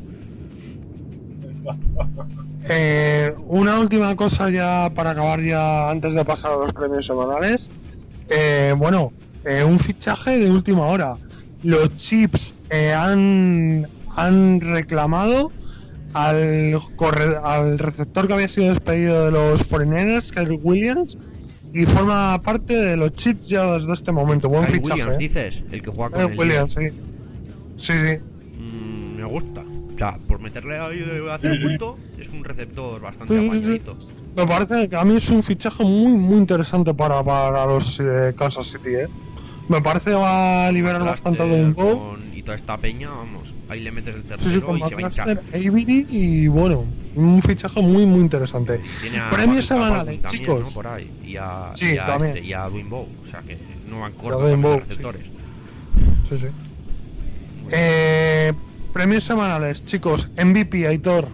Eh, una última cosa ya para acabar ya antes de pasar a los premios semanales. Eh, bueno, eh, un fichaje de última hora. Los Chiefs eh, han, han reclamado al, corre, al receptor que había sido despedido de los cuarenta y nueve ers, Kyle Williams, y forma parte de los Chiefs ya desde este momento. Buen Kyle fichaje. Williams, ¿eh? dices, el que juega con Kyle el Williams, sí. Sí, sí. Mm, me gusta. O sea, por meterle ahí de hacer un bulto, es un receptor bastante sí, apañadito. Sí, sí. Me parece que a mí es un fichaje muy muy interesante para, para los eh, Kansas City, ¿eh? Me parece que va a liberar bastante de un poco. Y toda esta peña, vamos, ahí le metes el tercero sí, sí, y se va a hinchar. Avery y bueno, un fichaje muy muy interesante. Premios semanales, chicos. ¿no? Por ahí. Y a, sí, y a, también. este, y a Dwayne Bowe, o sea que no van cortos con los receptores. Sí, sí. sí. Eh, premios semanales, chicos. M V P, Aitor. M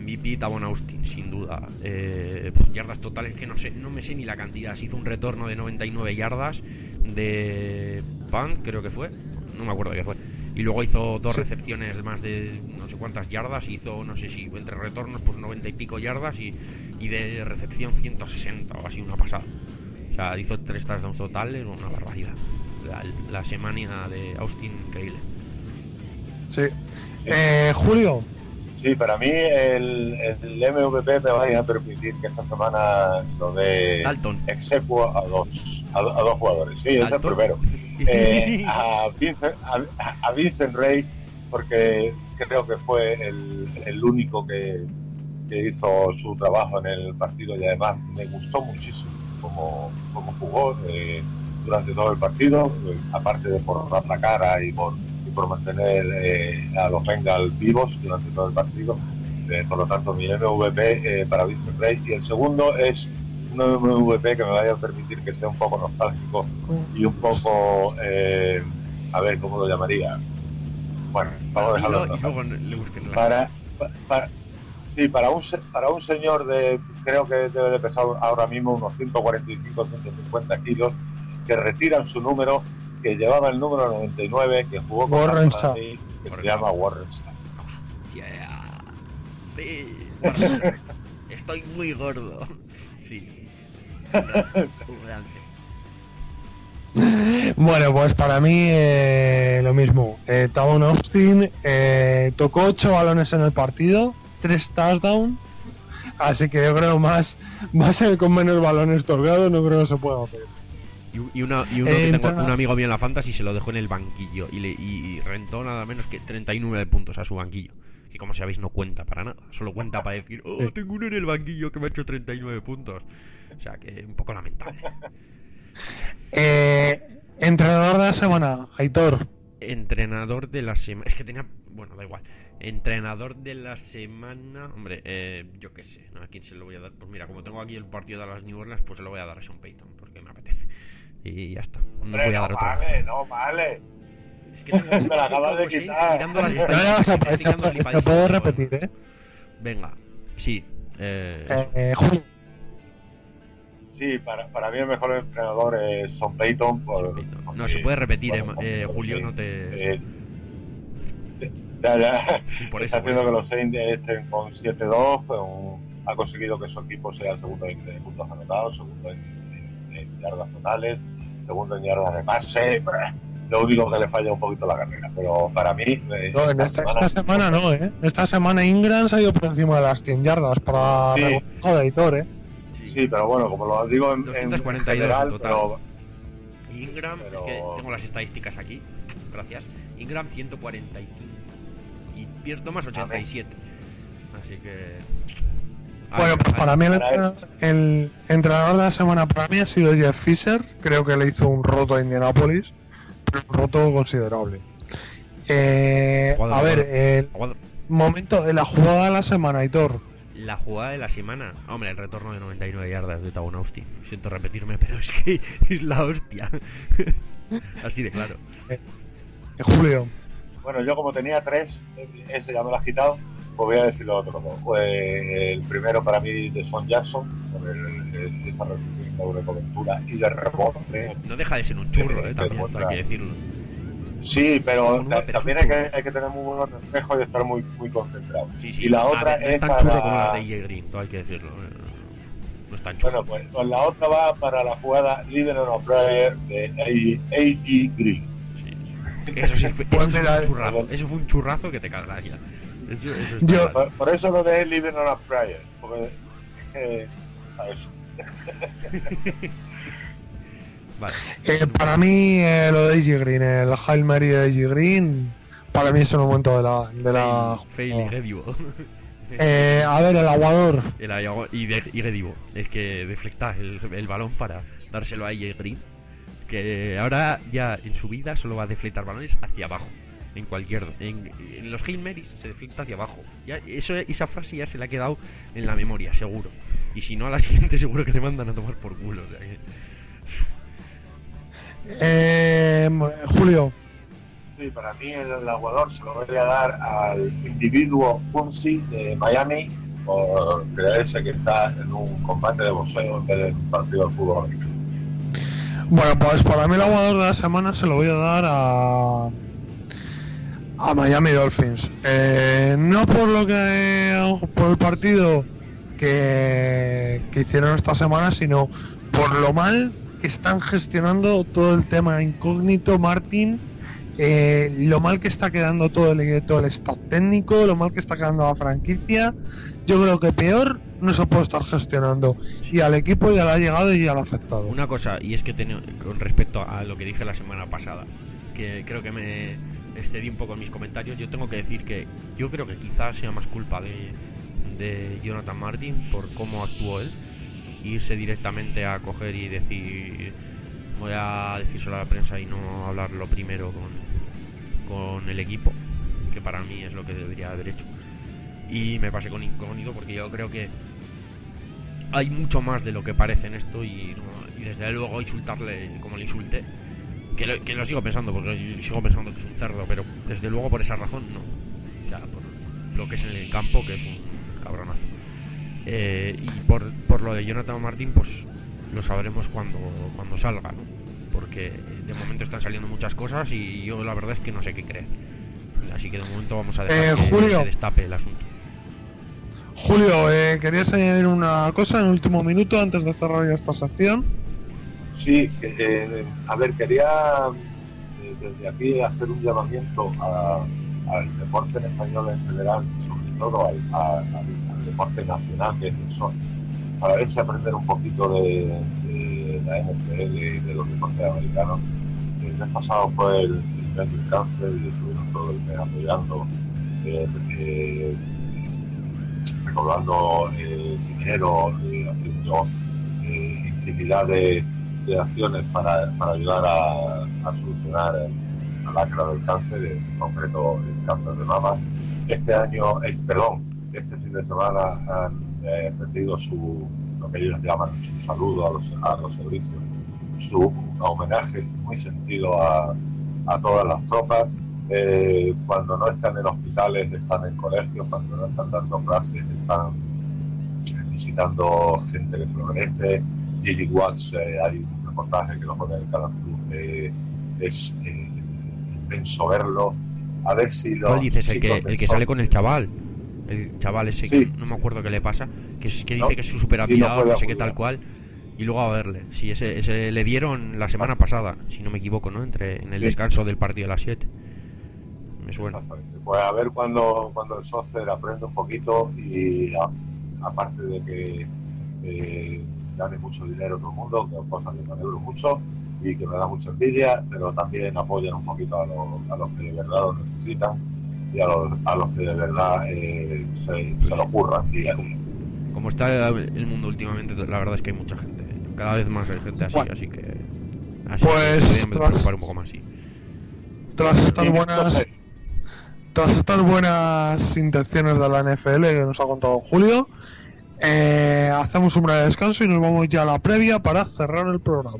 V P Tavon Austin, sin duda. Eh, yardas totales que no sé, no me sé ni la cantidad. Se hizo un retorno de noventa y nueve yardas de punt, creo que fue. No me acuerdo de qué fue. Y luego hizo dos sí. recepciones más de no sé cuántas yardas. Hizo, no sé si entre retornos, pues noventa y pico yardas y, y de recepción ciento sesenta o así, una pasada. O sea, hizo tres touchdowns totales, una barbaridad. La, la semana de Austin, increíble. Sí. Eh, Julio. Sí, para mí el, el M V P me va a permitir que esta semana lo dé exequo a dos, a, a dos jugadores. Sí, es el primero. Eh, a, Vincent, a, a Vincent Rey, porque creo que fue el, el único que, que hizo su trabajo en el partido y además me gustó muchísimo como, como jugó eh, durante todo el partido, eh, aparte de por dar la cara y por por mantener eh, a los Bengals vivos durante todo el partido. Eh, por lo tanto, mi M V P eh, para Vincent Rey. Y el segundo es un M V P que me vaya a permitir que sea un poco nostálgico y un poco, eh, a ver, ¿cómo lo llamaría? Bueno, vamos a dejarlo. Y luego le busques la para, para, para, sí, para un, para un señor de, creo que debe de pesar ahora mismo unos ciento cuarenta y cinco, ciento cincuenta kilos, que retiran su número, que llevaba el número noventa y nueve, que jugó con Warren Sapp, que Warren se llama Warren Sapp. Yeah. Sí, estoy muy gordo. Sí. Bueno, pues para mí eh, lo mismo. Eh, Tavon Austin eh, tocó ocho balones en el partido, tres touchdowns. Así que yo creo más, más eh, con menos balones tocados, no creo que se pueda hacer. Y, una, y uno eh, que tengo, un amigo mío en la Fantasy se lo dejó en el banquillo y, le, y rentó nada menos que treinta y nueve puntos a su banquillo. Que como sabéis no cuenta para nada, solo cuenta para decir, oh, tengo uno en el banquillo que me ha hecho treinta y nueve puntos. O sea que un poco lamentable. eh, entrenador de la semana, Aitor. Entrenador de la semana, es que tenía, bueno, da igual. Entrenador de la semana, hombre, eh, yo qué sé, ¿no? ¿A quién se lo voy a dar? Pues mira, como tengo aquí el partido de las New Orleans, pues se lo voy a dar a Sean Payton, porque me apetece. Y ya está. No Hombre, voy a no dar otro. Vale, no vale. Es que tengo, me la acabas de quitar. Mirando las estadísticas. ¿Te puedo repetir, eh? Venga, sí. Eh, eh, eh Julio. Sí, para, para mí el mejor entrenador es Sean Payton. Por, Payton. Porque, no, se puede repetir, bueno, eh, eh, Julio, sí, no te... Eh, ya, ya. Sí, por eso, está haciendo por que los Saints estén con siete dos, ha conseguido que su equipo sea el segundo en puntos anotados, segundo en, en, en yardas totales, segundo en yardas de pase. Lo único que le falla un poquito la carrera, pero para mí eh, no, esta, esta, semana, esta semana no, eh esta semana Ingram se ha ido por encima de las cien yardas para sí, el editor, eh sí, sí, pero bueno, como lo digo en, doscientos cuarenta y dos en general, en total. Pero, Ingram, pero... es que tengo las estadísticas aquí, gracias. Ingram ciento cuarenta y cinco y Pierre Thomas ochenta y siete, así que bueno, ay, pues ay, para mí el, el, el entrenador de la semana para mí ha sido Jeff Fisher. Creo que le hizo un roto a Indianapolis, un roto considerable. Eh, a ver, el momento de la jugada de la semana, Aitor. La jugada de la semana, hombre, el retorno de noventa y nueve yardas de Tavon Austin. Siento repetirme, pero es que es la hostia. Así de claro. Eh, Julio. Bueno, yo como tenía tres, ese ya me lo has quitado, pues voy a decir lo otro. Pues el primero para mí de Son Jackson, por el, el, esa reducción de cobertura y de rebote. No deja de ser un churro, eh, también, hay que decirlo. Sí, pero ta, también hay que, hay que tener muy buenos reflejos y estar muy muy concentrado. Sí, sí, y la otra ver, no es es tan para... churro como la de A J Green, todo hay que decirlo. No es tan churro. Bueno, pues, pues la otra va para la jugada Living on a Prayer de A J Green. Sí. Eso sí fue, eso, fue un churrazo, eso fue un churrazo que te cagas ya. Eso, eso Yo, por, por eso lo de Living on a Prayer, porque eh, a eso. Vale. Eh, para mí eh, lo de A J Green, el Hail Mary de A J Green, para mí es el momento de la de la fail, fail Igedivo. eh, a ver, el aguador el aguador y de Igedivo, es que deflecta el, el balón para dárselo a A J Green, que ahora ya en su vida solo va a deflectar balones hacia abajo. En cualquier en, en los Hail Marys se deflecta hacia abajo. Ya, eso, esa frase ya se le ha quedado en la memoria, seguro. Y si no, a la siguiente seguro que le mandan a tomar por culo. O sea que... eh, Julio. Sí, para mí el, el aguador se lo voy a dar al individuo Funsi de Miami, por creerse que está en un combate de boxeo en vez de un partido de fútbol americano? Bueno, pues para mí el aguador de la semana se lo voy a dar a a Miami Dolphins. Eh, no por lo que por el partido que, que hicieron esta semana, sino por lo mal que están gestionando todo el tema incógnito, Martin, eh, lo mal que está quedando todo el, todo el staff técnico, lo mal que está quedando la franquicia. Yo creo que peor no se puede estar gestionando, y al equipo ya le ha llegado y ya le ha afectado. Una cosa, y es que ten, con respecto a lo que dije la semana pasada, que creo que me excedí un poco en mis comentarios, yo tengo que decir que yo creo que quizás sea más culpa de, de Jonathan Martin por cómo actuó él, irse directamente a coger y decir, voy a decírselo a la prensa y no hablarlo primero con, con el equipo, que para mí es lo que debería haber hecho. Y me pasé con incógnito porque yo creo que hay mucho más de lo que parece en esto, y, no, y desde luego insultarle como le insulté, que lo, que lo sigo pensando, porque sigo pensando que es un cerdo, pero desde luego por esa razón no, o sea, por lo que es en el campo, que es un cabronazo. Eh, y por, por lo de Jonathan Martin, pues lo sabremos cuando, cuando salga, ¿no? Porque de momento están saliendo muchas cosas y yo la verdad es que no sé qué creer, así que de momento vamos a dejar eh, que Julio. se destape el asunto. Julio, eh, ¿querías añadir una cosa en el último minuto antes de cerrar ya esta sección? Sí, eh, a ver, quería eh, desde aquí hacer un llamamiento a, al deporte en español en general, sobre todo al, a, al, al deporte nacional que es el soccer, para ver si aprender un poquito de, de la N F L y de los deportes americanos. El mes pasado fue el, el mes del cáncer y estuvimos todo el mes apoyando, eh, eh, recaudando eh, dinero, eh, haciendo eh, infinidad de, de acciones para, para ayudar a, a solucionar el, la lacra del cáncer, en concreto el cáncer de mama. Este año, el, perdón, este fin de semana han eh, rendido su, lo que ellos llaman su saludo a los, a los servicios, su homenaje muy sentido a, a todas las tropas. Eh, cuando no están en hospitales, están en colegios, cuando no están dando clases, están visitando gente que se lo merece. Gigi Watts, eh, hay un reportaje que lo pone en el Canal Plus, eh, es eh, inmenso verlo. A ver si lo. ¿Cuál dices? El que, el que sale con el chaval. El chaval ese, sí. que no me acuerdo qué le pasa, que, que dice no, que es su super apilado, sí, no no sé qué tal cual, y luego a verle. Sí, ese, ese le dieron la semana pasada, si no me equivoco, ¿no? Entre en el sí. descanso del partido de las siete. Me suena. Pues a ver cuando, cuando el soccer aprende un poquito y a, aparte de que eh, gane mucho dinero todo el mundo, que cosas que me alegro mucho y que me da mucha envidia, pero también apoyan un poquito a, lo, a los que de verdad lo necesitan y a los, a los que de verdad eh, se, se lo curran día a día. Como está el mundo últimamente, la verdad es que hay mucha gente, cada vez más hay gente así, bueno, así que así pues que deberían preocupar un poco más, sí. Tras estas buenas tras estas buenas intenciones de la N F L que nos ha contado Julio, eh, hacemos un breve descanso y nos vamos ya a la previa para cerrar el programa.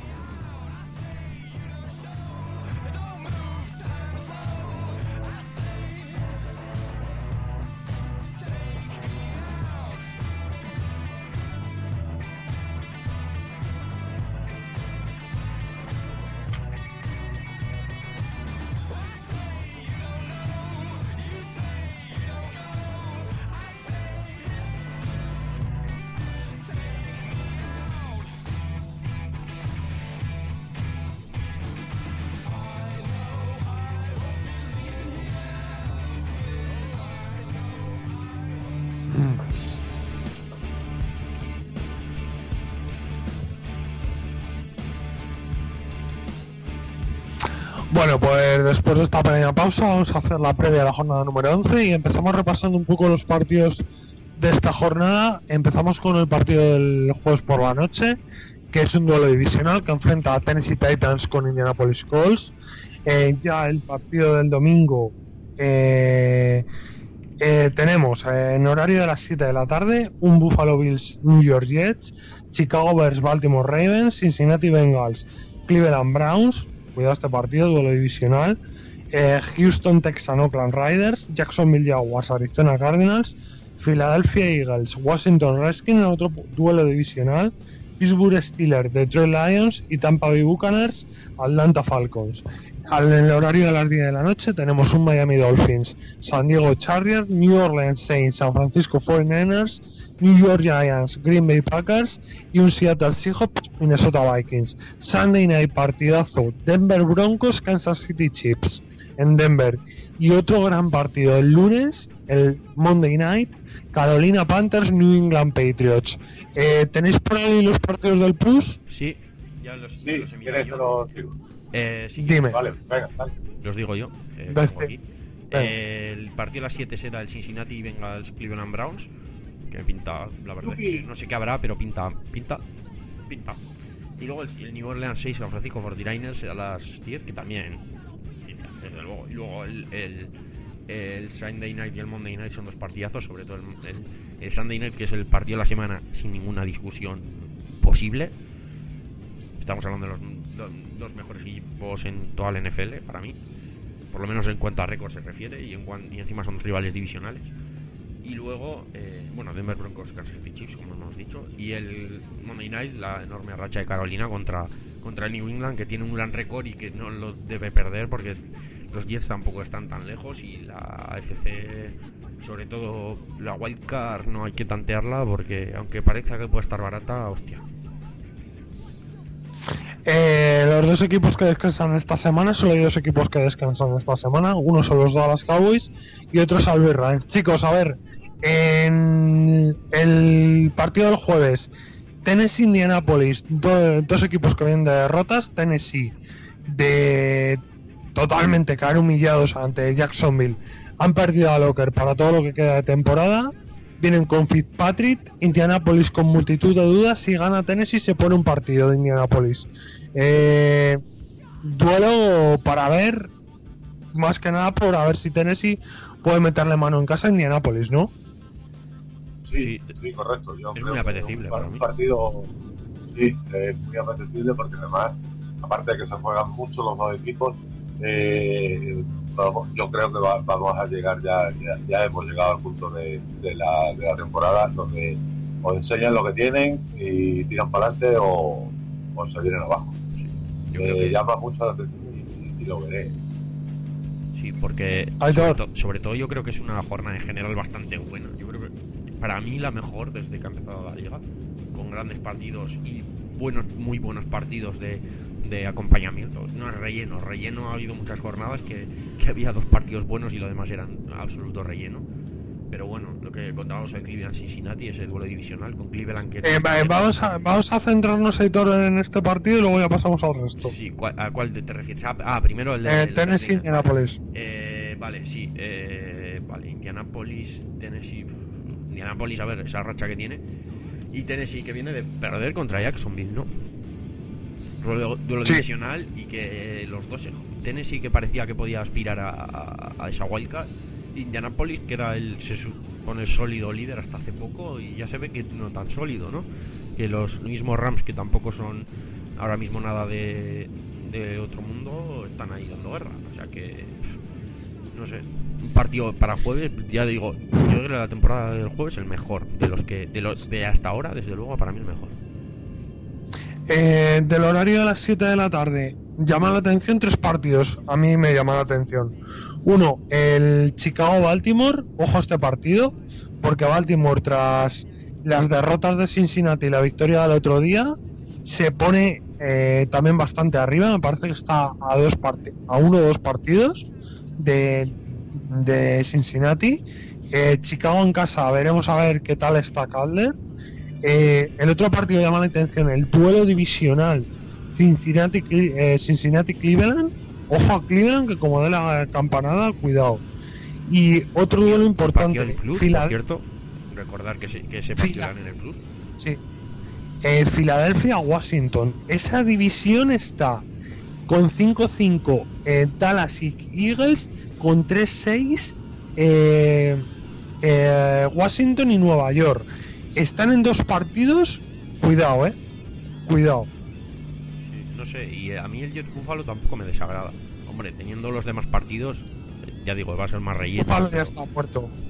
Bueno, pues después de esta pequeña pausa vamos a hacer la previa de la jornada número once y empezamos repasando un poco los partidos de esta jornada. Empezamos con el partido del jueves por la noche, que es un duelo divisional que enfrenta a Tennessee Titans con Indianapolis Colts. Eh, ya el partido del domingo eh, eh, tenemos eh, en horario de las siete de la tarde un Buffalo Bills New York Jets, Chicago Bears Baltimore Ravens, Cincinnati Bengals Cleveland Browns. Cuidado este partido, duelo divisional. eh, Houston Texans Oakland Raiders, Jacksonville Jaguars Arizona Cardinals, Philadelphia Eagles, Washington Redskins en otro duelo divisional, Pittsburgh Steelers, Detroit Lions y Tampa Bay Buccaneers, Atlanta Falcons. En el horario de las diez de la noche tenemos un Miami Dolphins, San Diego Chargers, New Orleans Saints, San Francisco cuarenta y nueve ers, New York Giants, Green Bay Packers y un Seattle Seahawks, Minnesota Vikings. Sunday Night partidazo, Denver Broncos, Kansas City Chiefs en Denver. Y otro gran partido el lunes, el Monday Night, Carolina Panthers, New England Patriots. Eh, ¿Tenéis por ahí los partidos del Plus? Sí, ya los, Sí, ya los si he quieres te mirado lo digo. yo. Eh, sí, Dime. Vale, venga, dale. los digo yo. Eh, Dale. tengo aquí. Eh, el partido a las siete será el Cincinnati Bengals Cleveland Browns, que pinta, la verdad, es que no sé qué habrá, pero pinta, pinta, pinta. Y luego el, el New Orleans seis San Francisco cuarenta y nueve ers a las diez, que también pinta, desde luego. Y luego el, el, el Sunday Night y el Monday Night son dos partidazos, sobre todo el, el, el Sunday Night, que es el partido de la semana sin ninguna discusión posible. Estamos hablando de los do, dos mejores equipos en toda la N F L, para mí, por lo menos en cuanto a récord se refiere, y, en cuan, y encima son rivales divisionales. Y luego, eh, bueno, Denver Broncos, Kansas City Chiefs, como hemos dicho, y el Monday Night, la enorme racha de Carolina contra, contra el New England, que tiene un gran récord y que no lo debe perder porque los Jets tampoco están tan lejos, y la A F C, sobre todo la wildcard, no hay que tantearla porque aunque parezca que puede estar barata, hostia. Eh, los dos equipos que descansan esta semana, solo hay dos equipos que descansan esta semana. Uno son los Dallas Cowboys y otro es Albert Rams. Chicos, a ver, en el partido del jueves, Tennessee Indianapolis, do, dos equipos que vienen de derrotas. Tennessee de totalmente caer humillados ante Jacksonville, han perdido a Locker para todo lo que queda de temporada. Vienen con Fitzpatrick, Indianapolis con multitud de dudas. Si gana Tennessee se pone un partido de Indianapolis. Eh, duelo para ver, más que nada por a ver si Tennessee puede meterle mano en casa a Indianapolis, ¿no? Sí, sí, sí, correcto. Yo es creo muy apetecible que para un mí. partido, sí, es muy apetecible porque además, aparte de que se juegan mucho los dos equipos, eh, vamos, yo creo que va, vamos a llegar ya, ya, ya hemos llegado al punto de, de, la, de la temporada donde o enseñan lo que tienen y tiran para adelante o, o se vienen abajo. Yo eh, creo que llama mucho la atención y, y lo veré. sí, porque sobre, to, sobre todo yo creo que es una jornada en general bastante buena. Yo creo que para mí la mejor desde que ha empezado la liga, con grandes partidos y buenos, muy buenos partidos de, de acompañamiento. No es relleno, relleno ha habido muchas jornadas que, que había dos partidos buenos y lo demás eran absoluto relleno. Pero bueno, lo que contábamos en Cleveland Cincinnati, ese duelo divisional con Cleveland que... Eh, va, vamos, a, vamos a centrarnos, Aitor, en este partido y luego ya pasamos al resto. Sí, ¿cuál, ¿a cuál te, te refieres? Ah, ah, primero el de... Eh, el Tennessee, Indianapolis. Eh, vale, sí. Eh, vale, Indianapolis, Tennessee... Indianapolis, a ver, esa racha que tiene. Y Tennessee que viene de perder contra Jacksonville, ¿no? Duelo, duelo sí. divisional y que eh, los dos... Tennessee que parecía que podía aspirar a, a, a esa wildcard. Indianapolis, que era el, se supone, sólido líder hasta hace poco, y ya se ve que no tan sólido, ¿no? Que los mismos Rams, que tampoco son ahora mismo nada de, de otro mundo, están ahí dando guerra. O sea que, no sé, un partido para jueves, ya digo, yo creo que la temporada del jueves es el mejor de los que, de los de hasta ahora, desde luego, para mí el mejor. Eh, del horario de las siete de la tarde, llama la atención tres partidos. A mí me llama la atención. Uno, el Chicago-Baltimore. Ojo a este partido, porque Baltimore, tras las derrotas de Cincinnati y la victoria del otro día, se pone eh, también bastante arriba. Me parece que está a dos part- a uno o dos partidos de, de Cincinnati. eh, Chicago en casa, veremos a ver qué tal está Calder. Eh, el otro partido llama la atención, el duelo divisional Cincinnati, eh, Cincinnati Cleveland. Ojo a Cleveland, que como de la campanada, cuidado. Y otro duelo importante, en el Plus, Filad- por cierto, recordar que se, que se partido en el Plus. Sí. Eh, Filadelfia Washington. Esa división está con cinco cinco eh, Dallas y Eagles, con tres seis eh, eh, Washington y Nueva York. Están en dos partidos, cuidado, eh. Cuidado. No sé, y a mí el Jet Buffalo tampoco me desagrada. Hombre, teniendo los demás partidos, ya digo, va a ser más relleno. Buffalo ya está muerto.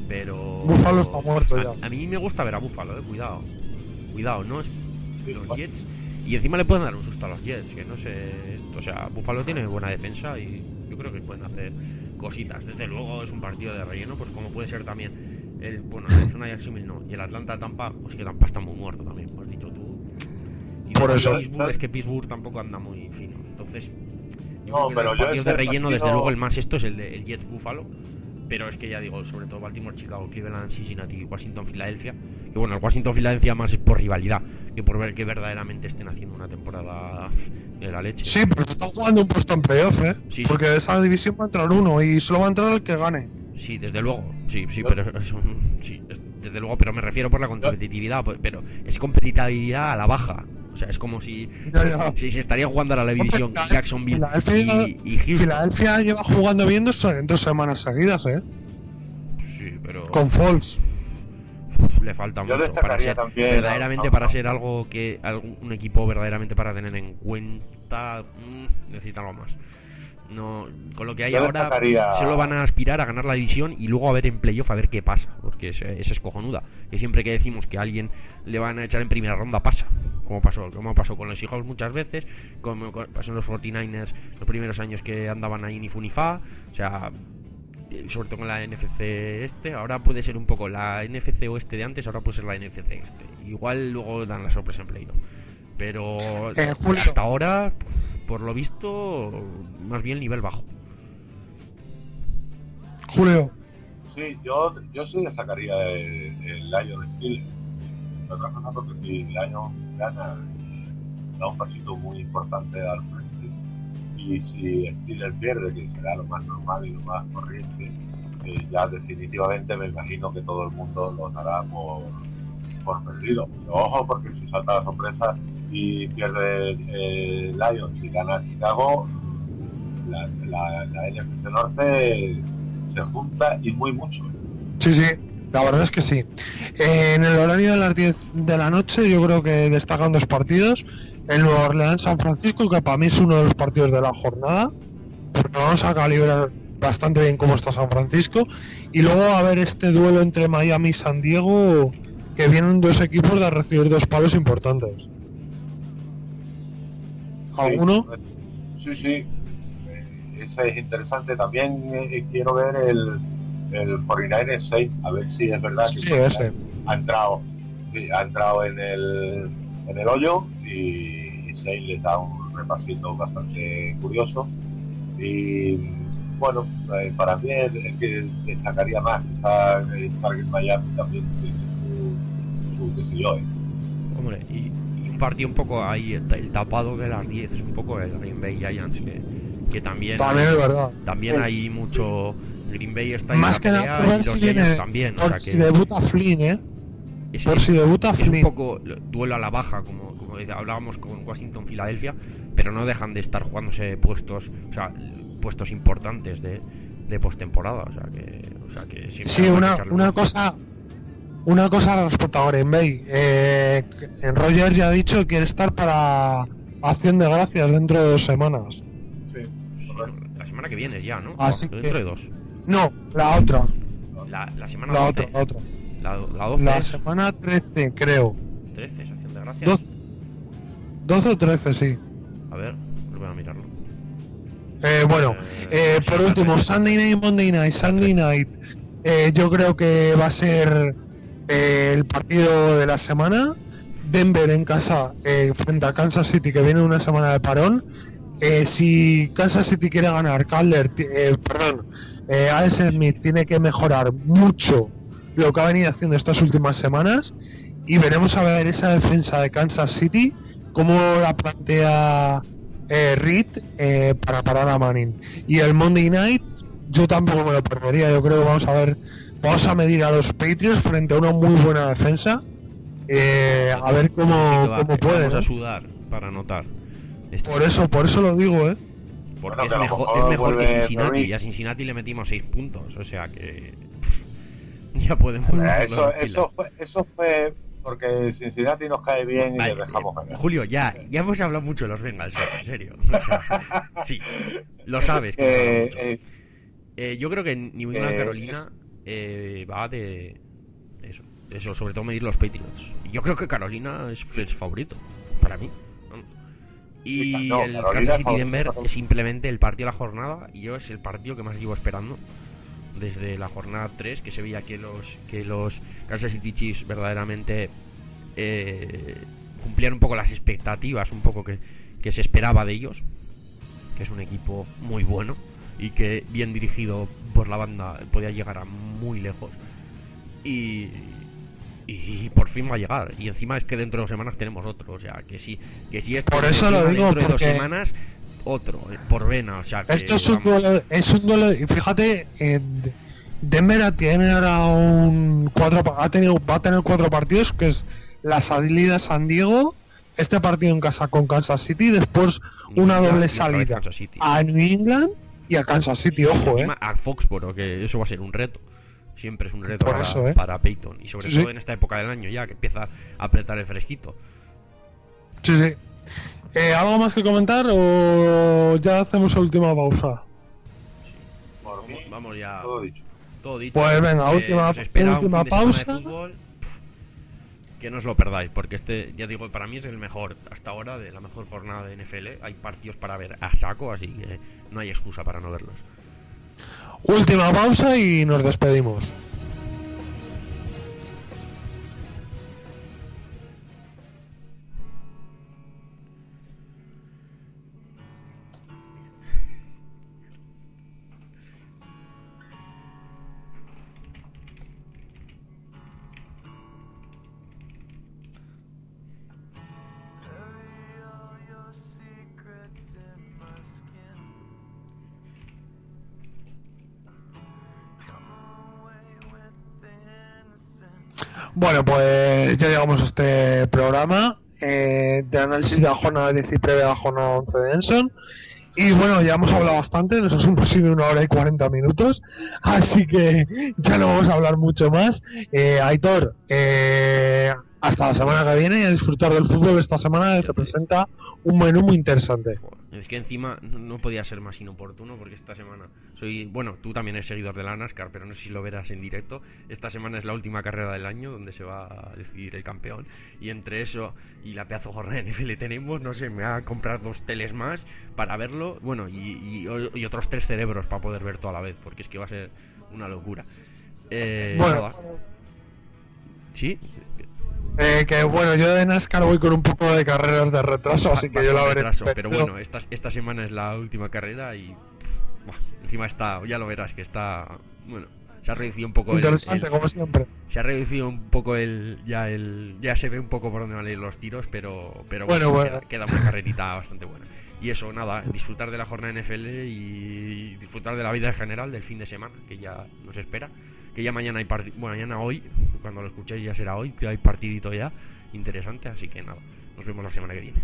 Pero Buffalo está muerto ya. A, a mí me gusta ver a Buffalo, eh, cuidado. Cuidado, no es los Jets. Y encima le pueden dar un susto a los Jets, que no sé esto. O sea, Buffalo tiene buena defensa y yo creo que pueden hacer cositas. Desde luego es un partido de relleno, pues como puede ser también el, bueno, el Arizona Jacksonville no, y el Atlanta Tampa, pues que Tampa está muy muerto también, pues has dicho tú. Y por eso Pittsburgh, es que Pittsburgh tampoco anda muy fino. Entonces, yo no, creo que pero los yo partidos de relleno, partido... desde luego el más esto es el de el Jets Buffalo. Pero es que ya digo, sobre todo Baltimore, Chicago, Cleveland, Cincinnati, Washington, Filadelfia. Que bueno, el Washington, Filadelfia más es por rivalidad que por ver que verdaderamente estén haciendo una temporada de la leche. Sí, pero se está jugando un puesto en playoff, ¿eh? Sí, porque sí. de esa división va a entrar uno y solo va a entrar el que gane. Sí, desde luego. Sí, sí, pero es un, sí, es, desde luego, pero me refiero por la competitividad, pero es competitividad a la baja. O sea, es como si, ya, ya. si se estaría jugando a la división Jacksonville y, y Houston. Filadelfia lleva jugando bien dos, dos semanas seguidas, ¿eh? Sí, pero... Con Falls. Le falta Yo mucho para ser también, verdaderamente no, no, para no. ser algo que algún, un equipo verdaderamente para tener en cuenta, mmm, necesita algo más. No, con lo que hay Yo ahora destacaría... solo van a aspirar a ganar la división y luego a ver en playoff a ver qué pasa, porque esa es, es cojonuda. Que siempre que decimos que a alguien le van a echar en primera ronda pasa, como pasó, como pasó con los Seahawks muchas veces, como pasó en los cuarenta y nueve ers los primeros años que andaban ahí ni fu ni fa, o sea, sobre todo con la N F C este, ahora puede ser un poco la N F C oeste de antes, ahora puede ser la N F C este. Igual luego dan la sorpresa en playoff. Pero eh, hasta ahora, por lo visto, más bien nivel bajo. Julio. Sí, yo, yo sí destacaría el, el Lion Steel. Otra cosa porque si Lion gana, da un pasito muy importante al frente. Y si Steelers pierde, que será lo más normal y lo más corriente, eh, ya definitivamente me imagino que todo el mundo lo dará por, por perdido. Pero ojo, porque si salta la sorpresa y pierde eh, Lions y gana Chicago, la, la, la N F C Norte se junta y muy mucho. Sí, sí, la verdad es que sí. Eh, en el horario de las diez de la noche yo creo que destacan dos partidos. El Nueva Orleans San Francisco, que para mí es uno de los partidos de la jornada, porque vamos a calibrar bastante bien cómo está San Francisco. Y luego a ver este duelo entre Miami y San Diego, que vienen dos equipos de recibir dos palos importantes. ¿Alguno? Sí, sí, ese es interesante. También eh, quiero ver el, el cuarenta y nueve seis, a ver si es verdad que sí, ese. ha entrado sí, ha entrado en el en el hoyo y seis les da un repasito bastante curioso. Y bueno, eh, para mí es, es que destacaría más quizá el Target Miami también tiene su, su qué sé yo, eh. Hombre, y un partido un poco ahí, el, el tapado de las diez es un poco el Green Bay Giants, que, que también también, hay, es verdad. también sí. hay mucho. Green Bay está ahí más que nada por y los si viene, Giants también, por o sea si que debuta Flynn, eh es, por es, si debuta es Flynn. un poco duelo a la baja, como, como hablábamos con Washington, Filadelfia, pero no dejan de estar jugándose puestos, o sea, puestos importantes de, de postemporada, o sea que, o sea que siempre sí, una, una cosa. Una cosa respecto a Green Bay, eh, en Rodgers ya ha dicho que quiere estar para Acción de Gracias dentro de dos semanas. Sí, sí, la semana que viene ya, ¿no? Así dentro que, de dos. No, la otra. La, la semana la doce. otra, la otra. La, la doce. La es... semana trece, creo. trece es Acción de Gracias. doce, doce o trece, sí. A ver, voy a mirarlo. Eh, bueno, eh, eh, por último, Sunday Night, Monday Night, Sunday Night. Eh, yo creo que va a ser eh, el partido de la semana. Denver en casa eh, frente a Kansas City, que viene una semana de parón. Eh, si Kansas City quiere ganar, Calder, eh, perdón, eh, Alex Smith tiene que mejorar mucho lo que ha venido haciendo estas últimas semanas. Y veremos a ver esa defensa de Kansas City, cómo la plantea eh, Reed eh, para parar a Manning. Y el Monday Night, yo tampoco me lo perdería. Yo creo que vamos a ver, vamos a medir a los Patriots frente a una muy buena defensa. Eh, a ver cómo, sí va, cómo pueden. Vamos a sudar para anotar. Esto. Por eso, por eso lo digo, ¿eh? Porque bueno, es mejor, es mejor que Cincinnati. Y a Cincinnati le metimos seis puntos. O sea que pff, ya podemos. Eso, eso fue, eso fue porque Cincinnati nos cae bien y Ay, le dejamos ganar. Julio, ya, ya hemos hablado mucho de los Bengals, en serio. O sea, sí, lo sabes. Que eh, eh, eh, yo creo que en New England, eh, Carolina. eh, va de eso, eso, sobre todo medir los Patriots. Yo creo que Carolina es, es favorito, para mí. Y no, el Carolina Kansas City Denver es simplemente el partido de la jornada, y yo es el partido que más llevo esperando desde la jornada tres, que se veía que los que los Kansas City Chiefs verdaderamente eh, cumplían un poco las expectativas, un poco que, que se esperaba de ellos, que es un equipo muy bueno y que bien dirigido por la banda podía llegar a muy lejos, y y por fin va a llegar, y encima es que dentro de dos semanas tenemos otro, o sea, que sí, que si esto por eso lo digo, dentro de dos semanas otro, eh, por vena, o sea, que esto es un duelo, es un duelo, y fíjate, eh, Denver tiene ahora un cuatro, ha tenido, va a tener cuatro partidos, que es la salida a San Diego, este partido en casa con Kansas City, después una New doble England, salida City. a New England y a Kansas City, ojo, eh. A Foxboro, que eso va a ser un reto. Siempre es un reto para, eso, ¿eh? para Peyton, y sobre sí, todo sí. en esta época del año ya, que empieza a apretar el fresquito. Sí, sí. Eh, ¿Algo más que comentar o ya hacemos la última pausa? Por mí, vamos, vamos ya. Todo dicho. Todo dicho. Pues venga, eh, última, nos espera última un fin de semana pausa. de fútbol, que no os lo perdáis, porque este, ya digo, para mí es el mejor hasta ahora, de la mejor jornada de N F L. Hay partidos para ver a saco, así que no hay excusa para no verlos. Última pausa y nos despedimos. Bueno, pues ya llegamos a este programa eh, de análisis de la jornada diez y previa de la jornada once de Enson. Y bueno, ya hemos hablado bastante, nos hemos sido una hora y cuarenta minutos, así que ya no vamos a hablar mucho más. Eh, Aitor, eh, hasta la semana que viene, y a disfrutar del fútbol. Esta semana se presenta un menú muy interesante. Es que encima no podía ser más inoportuno, porque esta semana soy, bueno, tú también eres seguidor de la NASCAR, pero no sé si lo verás en directo. Esta semana es la última carrera del año donde se va a decidir el campeón, y entre eso y la pedazo jornada de N F L tenemos, no sé, me voy a comprar dos teles más para verlo, bueno, y, y, y otros tres cerebros para poder ver toda la vez, porque es que va a ser una locura. Eh, bueno, nada. ¿Sí? Eh, que bueno, yo de NASCAR voy con un poco de carreras de retraso, así que yo la veré. Retraso, pero bueno, esta, esta semana es la última carrera y pff, buah, encima está, ya lo verás, que está, bueno, se ha reducido un poco el, interesante, el, como siempre. Se ha reducido un poco el, ya el, ya se ve un poco por dónde van a ir los tiros, pero, pero bueno, bueno, bueno. Queda, queda una carrerita bastante buena. Y eso, nada, disfrutar de la jornada N F L y disfrutar de la vida en general del fin de semana, que ya nos espera. Que ya mañana hay partido, bueno, mañana hoy, cuando lo escuchéis ya será hoy, que hay partidito ya interesante, así que nada, nos vemos la semana que viene.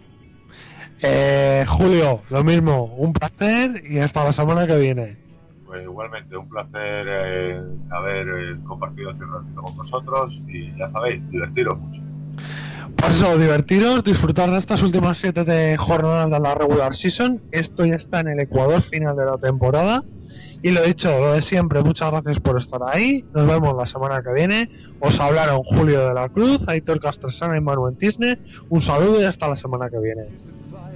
Eh, Julio, lo mismo, un placer y hasta la semana que viene. Pues igualmente, un placer eh, haber eh, compartido este ratito con vosotros, y ya sabéis, divertiros mucho. Pues eso, divertiros, disfrutar de estas últimas siete de jornadas de la regular season. Esto ya está en el ecuador final de la temporada. Y lo dicho, lo de siempre, muchas gracias por estar ahí. Nos vemos la semana que viene. Os hablaron Julio de la Cruz, Aitor Castresana y Manuel Tisne. Un saludo y hasta la semana que viene.